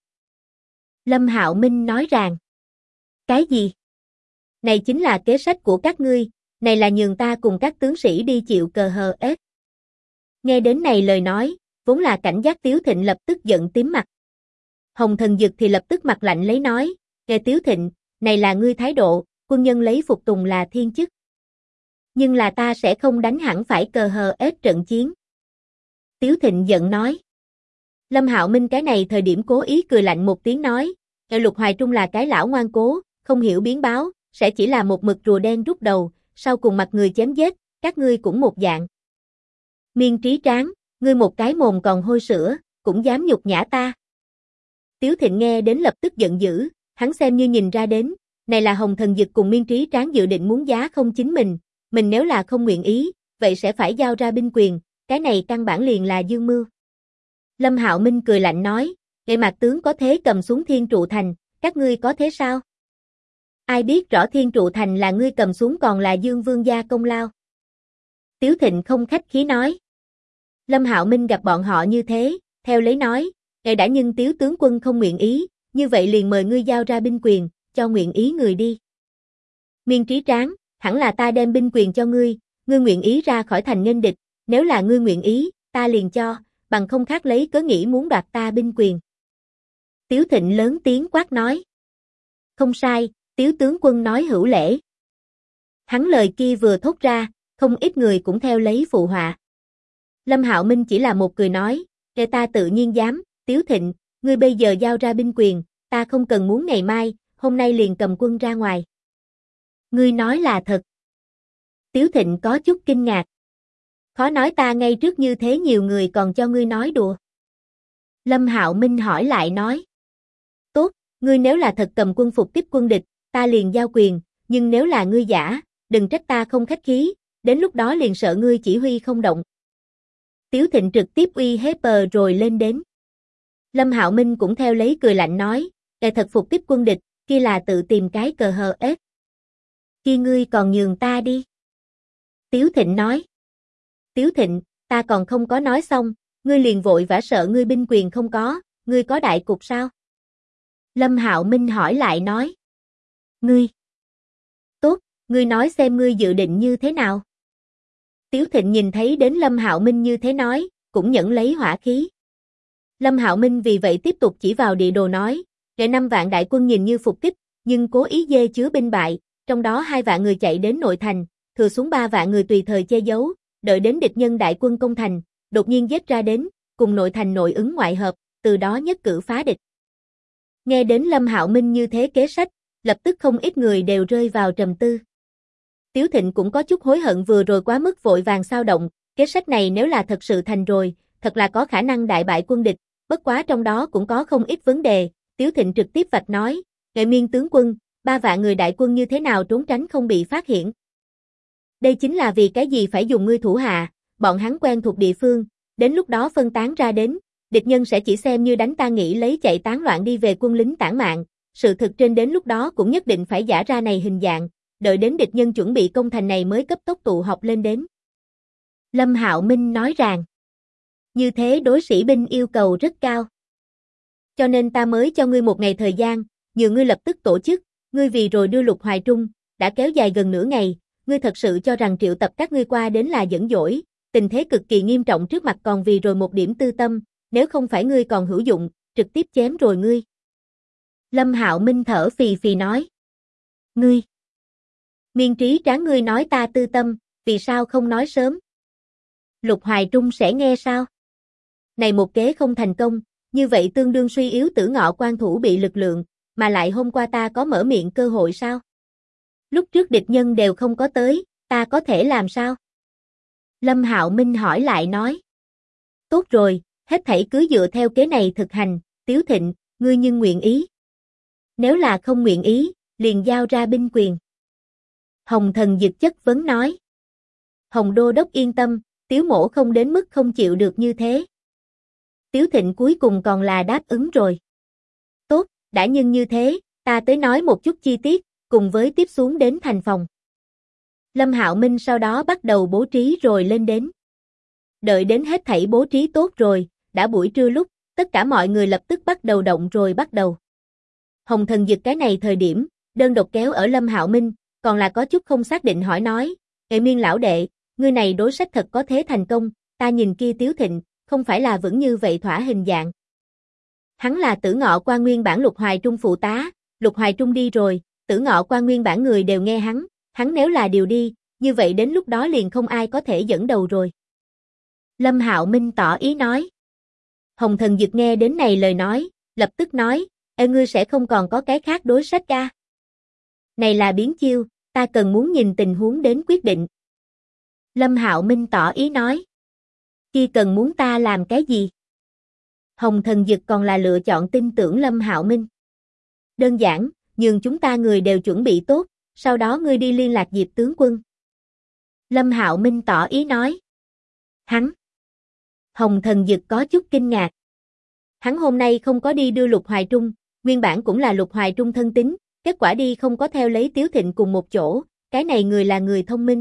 Lâm Hạo Minh nói rằng. Cái gì? Này chính là kế sách của các ngươi, này là nhường ta cùng các tướng sĩ đi chịu cờ hờ ết. Nghe đến này lời nói, vốn là cảnh giác Tiếu Thịnh lập tức giận tím mặt. Hồng Thần Dực thì lập tức mặt lạnh lấy nói, nghe Tiếu Thịnh, này là ngươi thái độ, quân nhân lấy phục tùng là thiên chức. Nhưng là ta sẽ không đánh hẳn phải cờ hờ ết trận chiến. Tiếu Thịnh giận nói. Lâm Hạo Minh cái này thời điểm cố ý cười lạnh một tiếng nói, Lục Hoài Trung là cái lão ngoan cố, không hiểu biến báo, sẽ chỉ là một mực rùa đen rút đầu, sau cùng mặt người chém giết, các ngươi cũng một dạng. Miên Trí Tráng, ngươi một cái mồm còn hôi sữa, cũng dám nhục nhã ta. Tiếu Thịnh nghe đến lập tức giận dữ, hắn xem như nhìn ra đến, này là Hồng Thần Dực cùng Miên Trí Tráng dự định muốn giá không chính mình nếu là không nguyện ý, vậy sẽ phải giao ra binh quyền, cái này căn bản liền là dương mưu. Lâm Hạo Minh cười lạnh nói, để Mạc tướng có thế cầm xuống Thiên Trụ Thành, các ngươi có thế sao? Ai biết rõ Thiên Trụ Thành là ngươi cầm xuống còn là Dương Vương gia công lao. Tiếu Thịnh không khách khí nói. Lâm Hạo Minh gặp bọn họ như thế, theo lấy nói, ngài đã nhưng Tiếu tướng quân không nguyện ý, như vậy liền mời ngươi giao ra binh quyền, cho nguyện ý người đi. Miên Trí Tráng, hẳn là ta đem binh quyền cho ngươi nguyện ý ra khỏi thành nghênh địch, nếu là ngươi nguyện ý, ta liền cho, bằng không khác lấy cớ nghĩ muốn đoạt ta binh quyền. Tiếu Thịnh lớn tiếng quát nói. Không sai, Tiếu tướng quân nói hữu lễ. Hắn lời kia vừa thốt ra, không ít người cũng theo lấy phụ họa. Lâm Hạo Minh chỉ là một cười nói, để ta tự nhiên dám, Tiếu Thịnh, ngươi bây giờ giao ra binh quyền, ta không cần muốn ngày mai, hôm nay liền cầm quân ra ngoài. Ngươi nói là thật. Tiếu Thịnh có chút kinh ngạc. Khó nói ta ngay trước như thế nhiều người còn cho ngươi nói đùa. Lâm Hạo Minh hỏi lại nói. Tốt, ngươi nếu là thật cầm quân phục kích quân địch, ta liền giao quyền, nhưng nếu là ngươi giả, đừng trách ta không khách khí, đến lúc đó liền sợ ngươi chỉ huy không động. Tiếu Thịnh trực tiếp uy hiếp rồi lên đến. Lâm Hạo Minh cũng theo lấy cười lạnh nói, kẻ thật phục kích quân địch, kia là tự tìm cái cờ hờ ết. Kia ngươi còn nhường ta đi. Tiếu Thịnh nói. Tiếu Thịnh, ta còn không có nói xong, ngươi liền vội vã sợ ngươi binh quyền không có, ngươi có đại cục sao? Lâm Hạo Minh hỏi lại nói. Ngươi. Tốt, ngươi nói xem ngươi dự định như thế nào? Tiếu Thịnh nhìn thấy đến Lâm Hạo Minh như thế nói, cũng nhận lấy hỏa khí. Lâm Hạo Minh vì vậy tiếp tục chỉ vào địa đồ nói, kẻ 5 vạn đại quân nhìn như phục kích, nhưng cố ý dê chứa binh bại, trong đó 2 vạn người chạy đến nội thành, thừa xuống 3 vạn người tùy thời che giấu, đợi đến địch nhân đại quân công thành, đột nhiên giết ra đến, cùng nội thành nội ứng ngoại hợp, từ đó nhất cử phá địch. Nghe đến Lâm Hạo Minh như thế kế sách, lập tức không ít người đều rơi vào trầm tư. Tiếu Thịnh cũng có chút hối hận vừa rồi quá mức vội vàng xao động, kế sách này nếu là thật sự thành rồi, thật là có khả năng đại bại quân địch, bất quá trong đó cũng có không ít vấn đề, Tiếu Thịnh trực tiếp vạch nói, Ngụy Miên tướng quân, 3 vạn người đại quân như thế nào trốn tránh không bị phát hiện. Đây chính là vì cái gì phải dùng ngươi thủ hạ, bọn hắn quen thuộc địa phương, đến lúc đó phân tán ra đến, địch nhân sẽ chỉ xem như đánh ta nghĩ lấy chạy tán loạn đi về quân lính tản mạn, sự thực trên đến lúc đó cũng nhất định phải giả ra này hình dạng, đợi đến địch nhân chuẩn bị công thành này mới cấp tốc tụ họp lên đến. Lâm Hạo Minh nói rằng, như thế đối sĩ binh yêu cầu rất cao. Cho nên ta mới cho ngươi một ngày thời gian, nhờ ngươi lập tức tổ chức, ngươi vì rồi đưa Lục Hoài Trung, đã kéo dài gần nửa ngày, ngươi thật sự cho rằng triệu tập các ngươi qua đến là giỡn dỗi, tình thế cực kỳ nghiêm trọng trước mặt còn vì rồi một điểm tư tâm, nếu không phải ngươi còn hữu dụng, trực tiếp chém rồi ngươi. Lâm Hạo Minh thở phì phì nói. Ngươi. Miên Trí Tráng ngươi nói ta tư tâm, vì sao không nói sớm? Lục Hoài Trung sẽ nghe sao? Này một kế không thành công, như vậy tương đương suy yếu Tử Ngọ quan thủ bị lực lượng, mà lại hôm qua ta có mở miệng cơ hội sao? Lúc trước địch nhân đều không có tới, ta có thể làm sao? Lâm Hạo Minh hỏi lại nói. Tốt rồi, hết thảy cứ dựa theo kế này thực hành, Tiếu Thịnh, ngươi nhưng nguyện ý. Nếu là không nguyện ý, liền giao ra binh quyền. Hồng Thần Dực chất vấn nói. Hồng Đô Đốc yên tâm, Tiếu mỗ không đến mức không chịu được như thế. Tiếu Thịnh cuối cùng còn là đáp ứng rồi. Tốt, đã nhưng như thế, ta tới nói một chút chi tiết, cùng với tiếp xuống đến thành phòng. Lâm Hạo Minh sau đó bắt đầu bố trí rồi lên đến. Đợi đến hết thảy bố trí tốt rồi, đã buổi trưa lúc, tất cả mọi người lập tức bắt đầu động rồi bắt đầu. Hồng Thần Dực cái này thời điểm, đơn độc kéo ở Lâm Hạo Minh, còn là có chút không xác định hỏi nói, Miên lão đệ, ngươi này đối sách thật có thế thành công, ta nhìn kia Tiếu Thịnh, không phải là vẫn như vậy thỏa hình dạng. Hắn là Tử Ngọ Quan nguyên bản Lục Hoài Trung phụ tá, Lục Hoài Trung đi rồi, Tử Ngọ Quan nguyên bản người đều nghe hắn nếu là điều đi, như vậy đến lúc đó liền không ai có thể dẫn đầu rồi. Lâm Hạo Minh tỏ ý nói. Hồng Thần Dực nghe đến này lời nói, lập tức nói, ngươi sẽ không còn có cái khác đối sách ca. Này là biến chiêu, ta cần muốn nhìn tình huống đến quyết định. Lâm Hạo Minh tỏ ý nói. Chi cần muốn ta làm cái gì? Hồng Thần Dực còn là lựa chọn tin tưởng Lâm Hạo Minh. Đơn giản, nhường chúng ta người đều chuẩn bị tốt, sau đó ngươi đi liên lạc Diệp tướng quân. Lâm Hạo Minh tỏ ý nói. Hắn. Hồng Thần Dực có chút kinh ngạc. Hắn hôm nay không có đi đưa Lục Hoài Trung, nguyên bản cũng là Lục Hoài Trung thân tín, kết quả đi không có theo lấy Tiếu Thịnh cùng một chỗ, cái này người là người thông minh.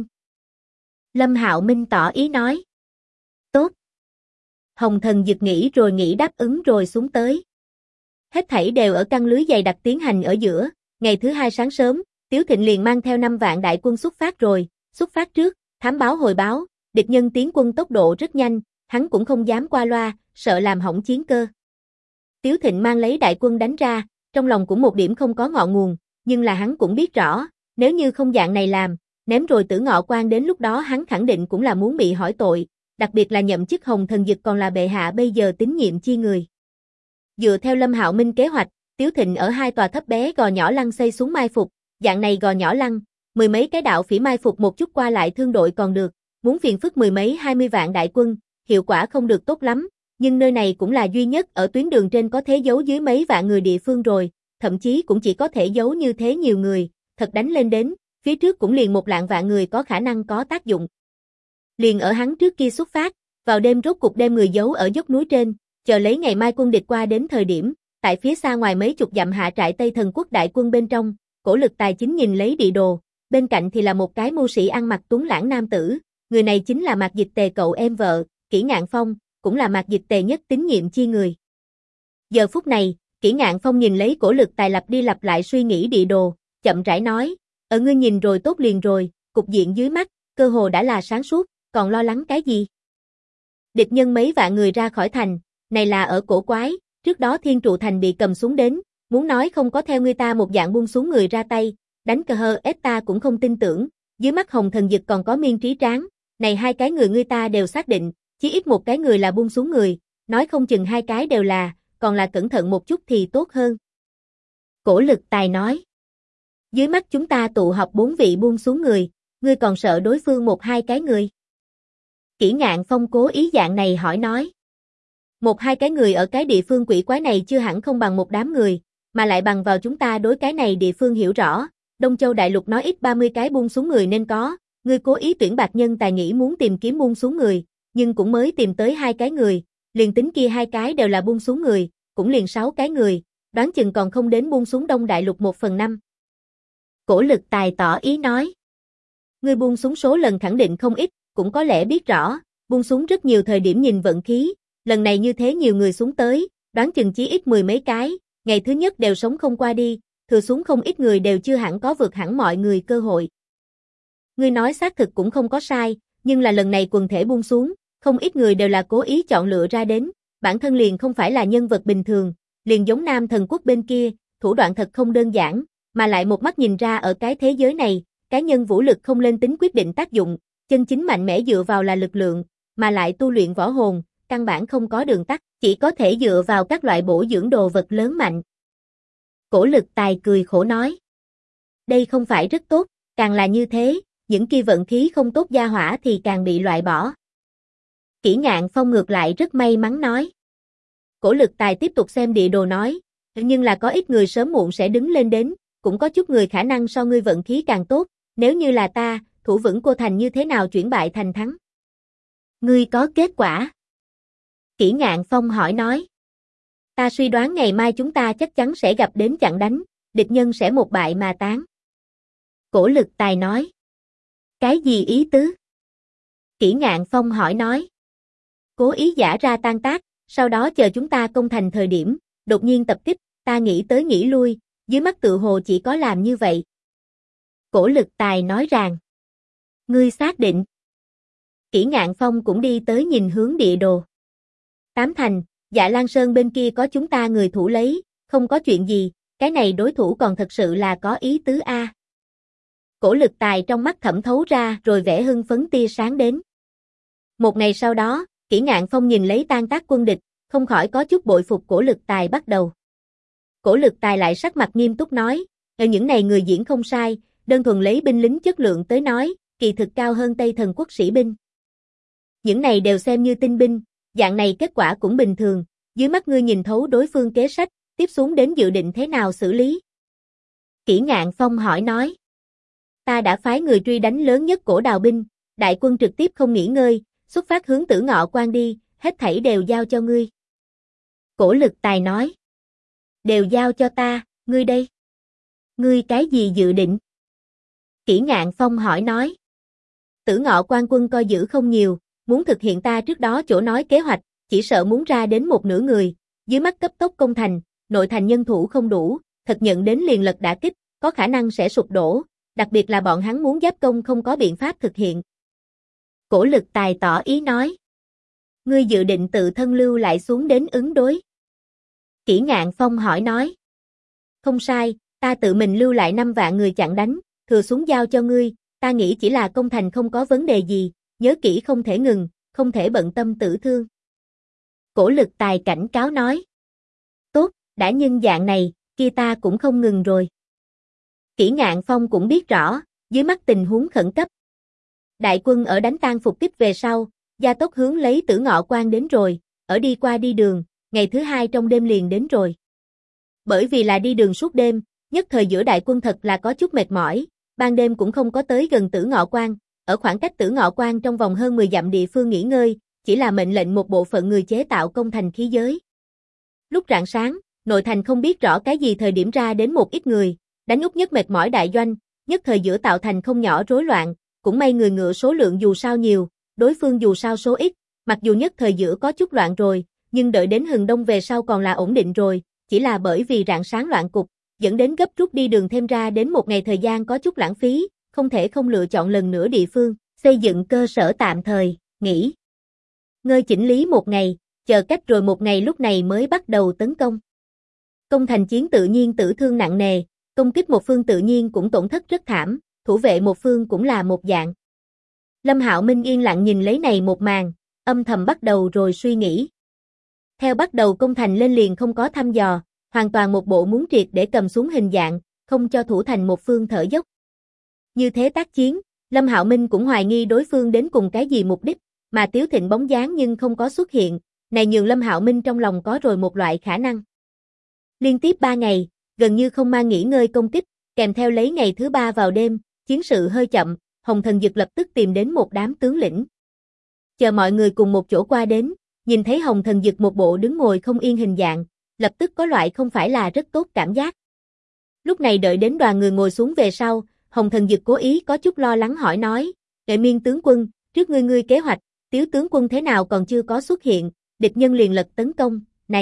Lâm Hạo Minh tỏ ý nói. Tốt. Hồng Thần Dực nghĩ rồi nghĩ đáp ứng rồi xuống tới. Hết thảy đều ở căn lưới dày đặc tiến hành ở giữa, ngày thứ hai sáng sớm, Tiếu Thịnh liền mang theo 5 vạn đại quân xuất phát rồi, xuất phát trước, thám báo hồi báo, địch nhân tiến quân tốc độ rất nhanh, hắn cũng không dám qua loa, sợ làm hỏng chiến cơ. Tiếu Thịnh mang lấy đại quân đánh ra, trong lòng cũng một điểm không có ngọn nguồn, nhưng là hắn cũng biết rõ, nếu như không dạng này làm, ném rồi Tử Ngọ Quan đến lúc đó hắn khẳng định cũng là muốn bị hỏi tội, đặc biệt là nhậm chức Hồng Thần Dực còn là bệ hạ bây giờ tín nhiệm chi người. Dựa theo Lâm Hạo Minh kế hoạch, Tiếu Thịnh ở 2 tòa thấp bé gò nhỏ lăng xây xuống mai phục, dạng này gò nhỏ lăng, 10 mấy cái đạo phỉ mai phục một chút qua lại thương đội còn được, muốn phiền phức 10 mấy 20 vạn đại quân, hiệu quả không được tốt lắm, nhưng nơi này cũng là duy nhất ở tuyến đường trên có thể giấu dưới mấy vạn người địa phương rồi, thậm chí cũng chỉ có thể giấu như thế nhiều người, thật đánh lên đến, phía trước cũng liền 1 lạng vạn người có khả năng có tác dụng. Liền ở hắn trước kia xuất phát, vào đêm rốt cục đem người giấu ở dốc núi trên, chờ lấy ngày mai quân địch qua đến thời điểm, tại phía xa ngoài mấy chục dặm hạ trại Tây Thần Quốc đại quân bên trong, Cổ Lực Tài chính nhìn lấy địa đồ, bên cạnh thì là một cái mưu sĩ ăn mặc tuấn lãng nam tử, người này chính là Mạc Dịch Tề cậu em vợ, Kỷ Ngạn Phong, cũng là Mạc Dịch Tề nhất tín nhiệm chi người. Giờ phút này, Kỷ Ngạn Phong nhìn lấy Cổ Lực Tài lặp đi lặp lại suy nghĩ địa đồ, chậm rãi nói, ở ngươi nhìn rồi tốt liền rồi, cục diện dưới mắt, cơ hồ đã là sáng suốt, còn lo lắng cái gì? Địch nhân mấy vạn người ra khỏi thành, này là ở cổ quái, trước đó Thiên Trụ Thành bị cầm xuống đến, muốn nói không có theo người ta một dạng buông xuống người ra tay, đánh cờ hơ ép ta cũng không tin tưởng, dưới mắt Hồng Thần Dực còn có Miên Trí Tráng, này 2 cái người ta đều xác định, chí ít một cái người là buông xuống người, nói không chừng 2 cái đều là, còn là cẩn thận một chút thì tốt hơn. Cổ Lực Tài nói, dưới mắt chúng ta tụ họp 4 vị buông xuống người, ngươi còn sợ đối phương 1-2 cái người? Kỷ Ngạn Phong cố ý dạng này hỏi nói. 1-2 cái người ở cái địa phương quỷ quái này chưa hẳn không bằng một đám người, mà lại bằng vào chúng ta đối cái này địa phương hiểu rõ, Đông Châu Đại Lục nói ít 30 cái buông xuống người nên có, ngươi cố ý tuyển bạc nhân tài nghĩ muốn tìm kiếm buông xuống người, nhưng cũng mới tìm tới 2 cái người, liền tính kia 2 cái đều là buông xuống người, cũng liền 6 cái người, đoán chừng còn không đến buông xuống Đông Đại Lục 1/5. Cổ Lực Tài tỏ ý nói. Ngươi buông xuống số lần khẳng định không ít, cũng có lẽ biết rõ, buông xuống rất nhiều thời điểm nhìn vận khí, lần này như thế nhiều người xuống tới, đoán chừng chí ít 10 mấy cái, ngày thứ nhất đều sống không qua đi, thừa xuống không ít người đều chưa hẳn có vượt hẳn mọi người cơ hội. Ngươi nói xác thực cũng không có sai, nhưng là lần này quần thể buông xuống, không ít người đều là cố ý chọn lựa ra đến, bản thân liền không phải là nhân vật bình thường, liền giống Nam Thần Quốc bên kia, thủ đoạn thật không đơn giản, mà lại một mắt nhìn ra ở cái thế giới này, cá nhân vũ lực không lên tính quyết định tác dụng, chân chính mạnh mẽ dựa vào là lực lượng, mà lại tu luyện võ hồn, căn bản không có đường tắt, chỉ có thể dựa vào các loại bổ dưỡng đồ vật lớn mạnh. Cổ Lực Tài cười khổ nói. Đây không phải rất tốt, càng là như thế, những kia vận khí không tốt gia hỏa thì càng bị loại bỏ. Kỷ Ngạn Phong ngược lại rất may mắn nói. Cổ Lực Tài tiếp tục xem địa đồ nói, nhưng là có ít người sớm muộn sẽ đứng lên đến, cũng có chút người khả năng so ngươi vận khí càng tốt, nếu như là ta, thủ vững cô thành như thế nào chuyển bại thành thắng? Ngươi có kết quả? Kỷ Ngạn Phong hỏi nói. Ta suy đoán ngày mai chúng ta chắc chắn sẽ gặp đến chặn đánh, địch nhân sẽ một bại mà tán. Cổ Lực Tài nói. Cái gì ý tứ? Kỷ Ngạn Phong hỏi nói. Cố ý giả ra tan tác, sau đó chờ chúng ta công thành thời điểm, đột nhiên tập kích, ta nghĩ tới nghĩ lui, dưới mắt tự hồ chỉ có làm như vậy. Cổ Lực Tài nói rằng. Ngươi xác định. Kỷ Ngạn Phong cũng đi tới nhìn hướng địa đồ. Tám thành, Dạ Lan Sơn bên kia có chúng ta người thủ lấy, không có chuyện gì, cái này đối thủ còn thật sự là có ý tứ a. Cổ Lực Tài trong mắt thẩm thấu ra rồi vẻ hưng phấn tia sáng đến. Một ngày sau đó, Kỷ Ngạn Phong nhìn lấy tan tác quân địch, không khỏi có chút bội phục Cổ Lực Tài bắt đầu. Cổ Lực Tài lại sắc mặt nghiêm túc nói, những này người diễn không sai, đơn thuần lấy binh lính chất lượng tới nói, kỳ thực cao hơn Tây Thần Quốc sĩ binh. Những này đều xem như tinh binh, dạng này kết quả cũng bình thường, dưới mắt ngươi nhìn thấu đối phương kế sách, tiếp xuống đến dự định thế nào xử lý? Kỷ Ngạn Phong hỏi nói. Ta đã phái người truy đánh lớn nhất Cổ Đào binh, đại quân trực tiếp không nghỉ ngơi, xuất phát hướng Tử Ngọ Quan đi, hết thảy đều giao cho ngươi. Cổ Lực Tài nói. Đều giao cho ta, ngươi đây. Ngươi cái gì dự định? Kỷ Ngạn Phong hỏi nói. Tử Ngọ Quan quân coi giữ không nhiều, muốn thực hiện ta trước đó chỗ nói kế hoạch, chỉ sợ muốn ra đến một nửa người, dưới mắt cấp tốc công thành, nội thành nhân thủ không đủ, thật nhận đến liền lật đả kích, có khả năng sẽ sụp đổ, đặc biệt là bọn hắn muốn giáp công không có biện pháp thực hiện. Cổ Lực Tài tỏ ý nói. Ngươi dự định tự thân lưu lại xuống đến ứng đối. Kỷ Ngạn Phong hỏi nói. Không sai, ta tự mình lưu lại 5 vạn người chặn đánh, thừa xuống giao cho ngươi, ta nghĩ chỉ là công thành không có vấn đề gì, nhớ kỹ không thể ngừng, không thể bận tâm tử thương. Cổ Lực Tài cảnh cáo nói. Tốt, đã nhân dạng này, kia ta cũng không ngừng rồi. Kỷ Ngạn Phong cũng biết rõ, dưới mắt tình huống khẩn cấp. Đại quân ở đánh tan phục kích về sau, gia tốc hướng lấy Tử Ngọ Quan đến rồi, ở đi qua đi đường, ngày thứ 2 trong đêm liền đến rồi. Bởi vì là đi đường suốt đêm, nhất thời giữa đại quân thật là có chút mệt mỏi, ban đêm cũng không có tới gần Tử Ngọ Quan, ở khoảng cách Tử Ngọ Quan trong vòng hơn 10 dặm địa phương nghỉ ngơi, chỉ là mệnh lệnh một bộ phận người chế tạo công thành khí giới. Lúc rạng sáng, nội thành không biết rõ cái gì thời điểm ra đến một ít người, đánh út nhất mệt mỏi đại doanh, nhất thời giữa tạo thành không nhỏ rối loạn, cũng may người ngựa số lượng dù sao nhiều, đối phương dù sao số ít, mặc dù nhất thời giữa có chút loạn rồi, nhưng đợi đến hừng đông về sau còn là ổn định rồi, chỉ là bởi vì rạng sáng loạn cục, dẫn đến gấp rút đi đường thêm ra đến một ngày thời gian có chút lãng phí, không thể không lựa chọn lần nữa địa phương, xây dựng cơ sở tạm thời, nghỉ ngơi chỉnh lý một ngày, chờ cách rồi một ngày lúc này mới bắt đầu tấn công. Công thành chiến tự nhiên tử thương nặng nề, công kích một phương tự nhiên cũng tổn thất rất thảm, thủ vệ một phương cũng là một dạng. Lâm Hạo Minh yên lặng nhìn lấy này một màn, âm thầm bắt đầu rồi suy nghĩ. Theo bắt đầu công thành lên liền không có thăm dò, hoàn toàn một bộ muốn triệt để cầm xuống hình dạng, không cho thủ thành một phương thở dốc. Như thế tác chiến, Lâm Hạo Minh cũng hoài nghi đối phương đến cùng cái gì mục đích, mà Tiếu Thịnh bóng dáng nhưng không có xuất hiện, này nhường Lâm Hạo Minh trong lòng có rồi một loại khả năng. Liên tiếp 3 ngày, gần như không mang nghỉ ngơi công kích, kèm theo lấy ngày thứ 3 vào đêm, chiến sự hơi chậm, Hồng Thần Dực lập tức tìm đến một đám tướng lĩnh. Chờ mọi người cùng một chỗ qua đến, Nhìn thấy Hồng Thần Dực một bộ đứng ngồi không yên hình dạng, lập tức có loại không phải là rất tốt cảm giác. Lúc này đợi đến đoàn người ngồi xuống về sau, Hồng Thần Dực cố ý có chút lo lắng hỏi nói, Kệ Miên tướng quân, trước ngươi kế hoạch, Tiếu tướng quân thế nào còn chưa có xuất hiện, địch nhân liền lật tấn công,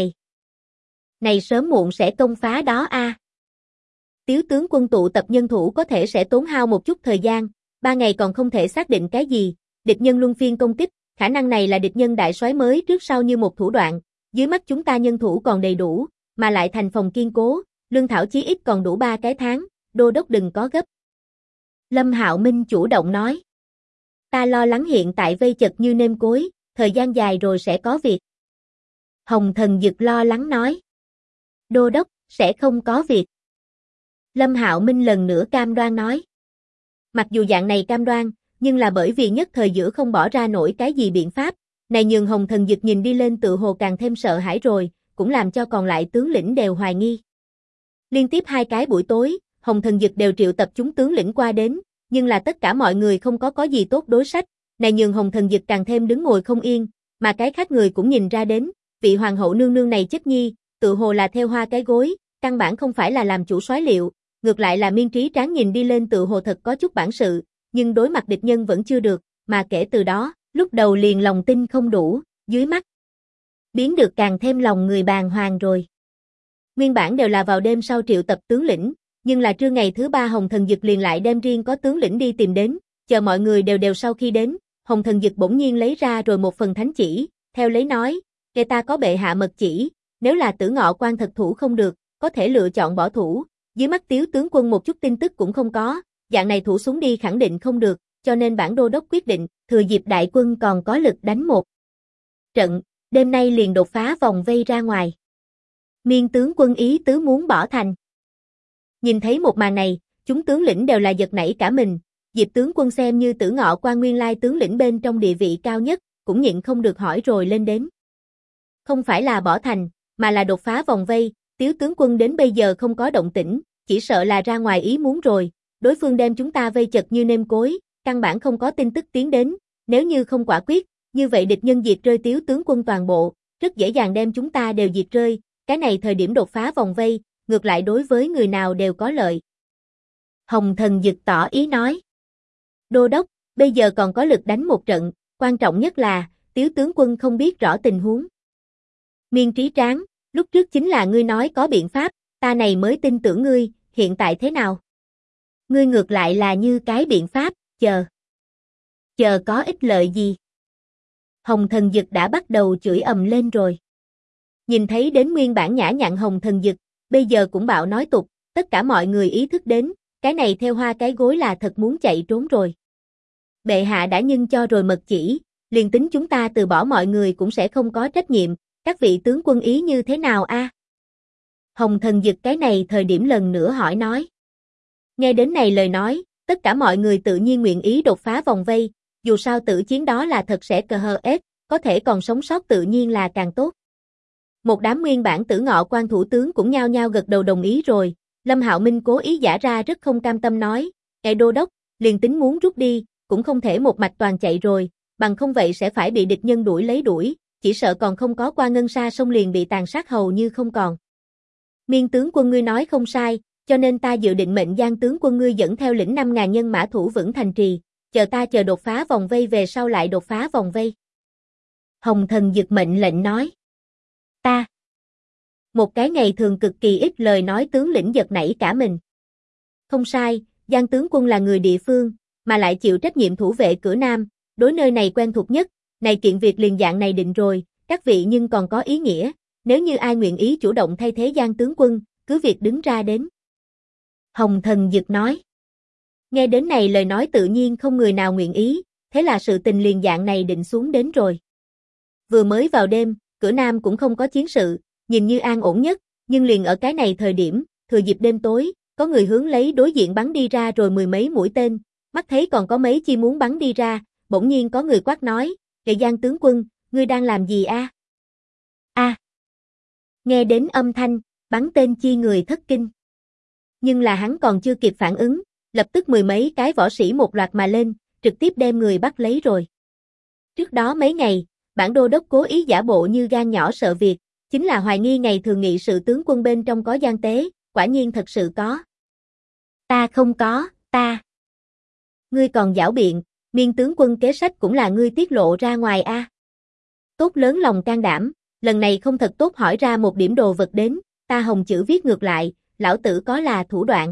này sớm muộn sẽ công phá đó a. Tiếu tướng quân tụ tập nhân thủ có thể sẽ tốn hao một chút thời gian, 3 ngày còn không thể xác định cái gì, địch nhân luân phiên công kích, khả năng này là địch nhân đại soái mới trước sau như một thủ đoạn, dưới mắt chúng ta nhân thủ còn đầy đủ, mà lại thành phòng kiên cố, lương thảo chí ít còn đủ 3 cái tháng, đô đốc đừng có gấp. Lâm Hạo Minh chủ động nói. Ta lo lắng hiện tại vây chật như nêm cối, thời gian dài rồi sẽ có việc. Hồng Thần Dực lo lắng nói. Đô đốc, sẽ không có việc. Lâm Hạo Minh lần nữa cam đoan nói. Mặc dù dạng này cam đoan, nhưng là bởi vì nhất thời giữa không bỏ ra nổi cái gì biện pháp, này nhường Hồng Thần Dực nhìn đi lên tự hồ càng thêm sợ hãi rồi, cũng làm cho còn lại tướng lĩnh đều hoài nghi. Liên tiếp 2 cái buổi tối, Hồng Thần Dực đều triệu tập chúng tướng lĩnh qua đến, nhưng là tất cả mọi người không có gì tốt đối sách, này nhường Hồng Thần Dực càng thêm đứng ngồi không yên, mà cái khác người cũng nhìn ra đến, vị hoàng hậu nương nương này chất nhi, tự hồ là theo hoa cái gối, căn bản không phải là làm chủ soái liệu, ngược lại là Miên Trí Tráng nhìn đi lên tự hồ thật có chút bản sự, nhưng đối mặt địch nhân vẫn chưa được, mà kể từ đó, lúc đầu liền lòng tin không đủ, dưới mắt biến được càng thêm lòng người bàng hoàng rồi. Nguyên bản đều là vào đêm sau triệu tập tướng lĩnh, nhưng là trưa ngày thứ 3 Hồng Thần Dực liền lại đem riêng có tướng lĩnh đi tìm đến, chờ mọi người đều sau khi đến, Hồng Thần Dực bỗng nhiên lấy ra rồi một phần thánh chỉ, theo lấy nói, kể ta có bệ hạ mật chỉ, nếu là Tử Ngọ Quan thật thủ không được, có thể lựa chọn bỏ thủ, dưới mắt Tiếu tướng quân một chút tin tức cũng không có, dạng này thủ xuống đi khẳng định không được, cho nên bản đô đốc quyết định, thừa dịp đại quân còn có lực đánh một trận, đêm nay liền đột phá vòng vây ra ngoài. Miên tướng quân ý tứ muốn bỏ thành. Nhìn thấy một màn này, chúng tướng lĩnh đều là giật nảy cả mình, Diệp tướng quân xem như Tử Ngọ Quan nguyên lai tướng lĩnh bên trong địa vị cao nhất, cũng nhịn không được hỏi rồi lên đến. Không phải là bỏ thành, mà là đột phá vòng vây, Tiếu tướng quân đến bây giờ không có động tĩnh, chỉ sợ là ra ngoài ý muốn rồi, đối phương đem chúng ta vây chật như nêm cối, căn bản không có tin tức tiến đến, nếu như không quả quyết, như vậy địch nhân diệt rơi Tiếu tướng quân toàn bộ, rất dễ dàng đem chúng ta đều diệt rơi, cái này thời điểm đột phá vòng vây, ngược lại đối với người nào đều có lợi. Hồng Thần Dực tỏ ý nói. Đô đốc, bây giờ còn có lực đánh một trận, quan trọng nhất là, Tiếu tướng quân không biết rõ tình huống. Miên Trí Tráng, lúc trước chính là ngươi nói có biện pháp, ta này mới tin tưởng ngươi, hiện tại thế nào? Ngươi ngược lại là như cái biện pháp, chờ có ích lợi gì? Hồng Thần Dực đã bắt đầu chửi ầm lên rồi. Nhìn thấy đến nguyên bản nhã nhặn Hồng Thần Dực, bây giờ cũng bạo nói tục, tất cả mọi người ý thức đến, cái này theo hoa cái gối là thật muốn chạy trốn rồi. Bệ hạ đã nhân cho rồi mật chỉ, liền tính chúng ta từ bỏ mọi người cũng sẽ không có trách nhiệm, các vị tướng quân ý như thế nào a? Hồng Thần Dực cái này thời điểm lần nữa hỏi nói. Nghe đến này lời nói, tất cả mọi người tự nhiên nguyện ý đột phá vòng vây, dù sao tử chiến đó là thật sẽ cờ hờ ết, có thể còn sống sót tự nhiên là càng tốt. Một đám nguyên bản Tử Ngọ Quan thủ tướng cũng nhao nhao gật đầu đồng ý rồi, Lâm Hạo Minh cố ý giả ra rất không cam tâm nói, Ngài đô đốc, liền tính muốn rút đi, cũng không thể một mạch toàn chạy rồi, bằng không vậy sẽ phải bị địch nhân đuổi, chỉ sợ còn không có qua ngân sa sông liền bị tàn sát hầu như không còn. Miên tướng quân ngươi nói không sai, cho nên ta dự định mệnh Giang tướng quân ngươi dẫn theo lĩnh 5.000 nhân mã thủ vững thành trì, chờ đột phá vòng vây về sau lại đột phá vòng vây. Hồng Thần Dực mệnh lệnh nói. Ta. Một cái ngày thường cực kỳ ít lời nói tướng lĩnh giật nảy cả mình. Không sai, Giang tướng quân là người địa phương, mà lại chịu trách nhiệm thủ vệ cửa Nam, đối nơi này quen thuộc nhất, này kiện việc liền dạng này định rồi, các vị nhưng còn có ý nghĩa, nếu như ai nguyện ý chủ động thay thế Giang tướng quân, cứ việc đứng ra đến. Hồng Thần Dực nói. Nghe đến này lời nói tự nhiên không người nào nguyện ý, thế là sự tình liền dạng này định xuống đến rồi. Vừa mới vào đêm, cửa Nam cũng không có chiến sự, nhìn như an ổn nhất, nhưng liền ở cái này thời điểm, thừa dịp đêm tối, có người hướng lấy đối diện bắn đi ra rồi 10 mấy mũi tên, mắt thấy còn có mấy chi muốn bắn đi ra, bỗng nhiên có người quát nói, Kệ Giang tướng quân, ngươi đang làm gì a? Nghe đến âm thanh, bắn tên chi người thất kinh. Nhưng là hắn còn chưa kịp phản ứng, lập tức 10 mấy cái võ sĩ một loạt mà lên, trực tiếp đem người bắt lấy rồi. Trước đó mấy ngày, Bản đô đốc cố ý giả bộ như gan nhỏ sợ việc, chính là hoài nghi ngày thường nghị sự tướng quân bên trong có gian tế, quả nhiên thật sự có. Ta không có, ta. Ngươi còn giảo biện, Miên tướng quân kế sách cũng là ngươi tiết lộ ra ngoài a. Tốt lớn lòng can đảm, lần này không thật tốt hỏi ra một điểm đồ vật đến, ta Hồng chữ viết ngược lại, lão tử có là thủ đoạn.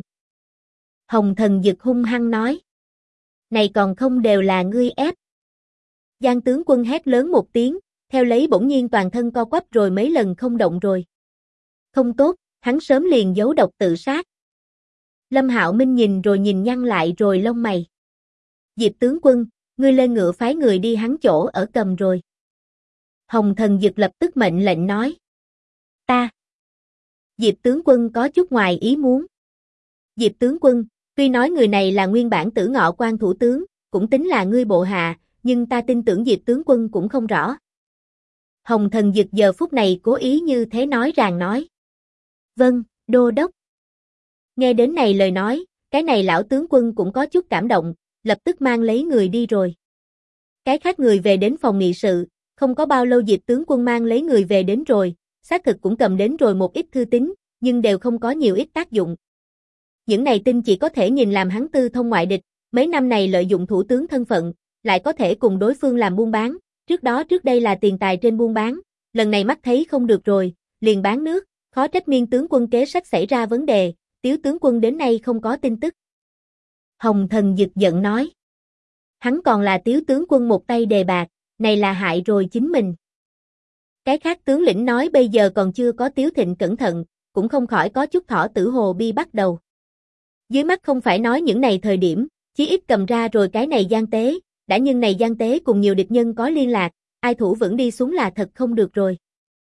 Hồng Thần Dực hung hăng nói. Này còn không đều là ngươi ép. Giang tướng quân hét lớn một tiếng, theo lấy bỗng nhiên toàn thân co quắp rồi mấy lần không động rồi. Không tốt, hắn sớm liền giấu độc tự sát. Lâm Hạo Minh nhìn rồi nhìn nhăn lại rồi lông mày. Diệp tướng quân, ngươi lên ngựa phái người đi hắn chỗ ở cầm rồi. Hồng Thần Dực lập tức mệnh lệnh nói. Ta. Diệp tướng quân có chút ngoài ý muốn. Diệp tướng quân, tuy nói người này là nguyên bản Tử Ngọ Quan thủ tướng, cũng tính là ngươi bộ hạ, nhưng ta tin tưởng Diệp tướng quân cũng không rõ. Hồng Thần Dực giờ phút này cố ý như thế nói ràng nói. Vâng, đô đốc. Nghe đến này lời nói, cái này lão tướng quân cũng có chút cảm động, lập tức mang lấy người đi rồi. Cái khác người về đến phòng nghị sự, không có bao lâu Diệp tướng quân mang lấy người về đến rồi, xác thực cũng cầm đến rồi một ít thư tín, nhưng đều không có nhiều ít tác dụng. Những này tin chỉ có thể nhìn làm hắn tư thông ngoại địch, mấy năm này lợi dụng thủ tướng thân phận, lại có thể cùng đối phương làm buôn bán, trước đây là tiền tài trên buôn bán, lần này mắt thấy không được rồi, liền bán nước, khó trách Miên tướng quân kế sách xảy ra vấn đề, Tiếu tướng quân đến nay không có tin tức. Hồng Thần Dực giận nói. Hắn còn là Tiếu tướng quân một tay đề bạc, này là hại rồi chính mình. Cái khác tướng lĩnh nói bây giờ còn chưa có Tiếu Thịnh cẩn thận, cũng không khỏi có chút thỏ tử hồ bi bắt đầu. Dưới mắt không phải nói những này thời điểm, chí ít cầm ra rồi cái này gian tế, đã nhưng này gian tế cùng nhiều địch nhân có liên lạc, ai thủ vững đi xuống là thật không được rồi.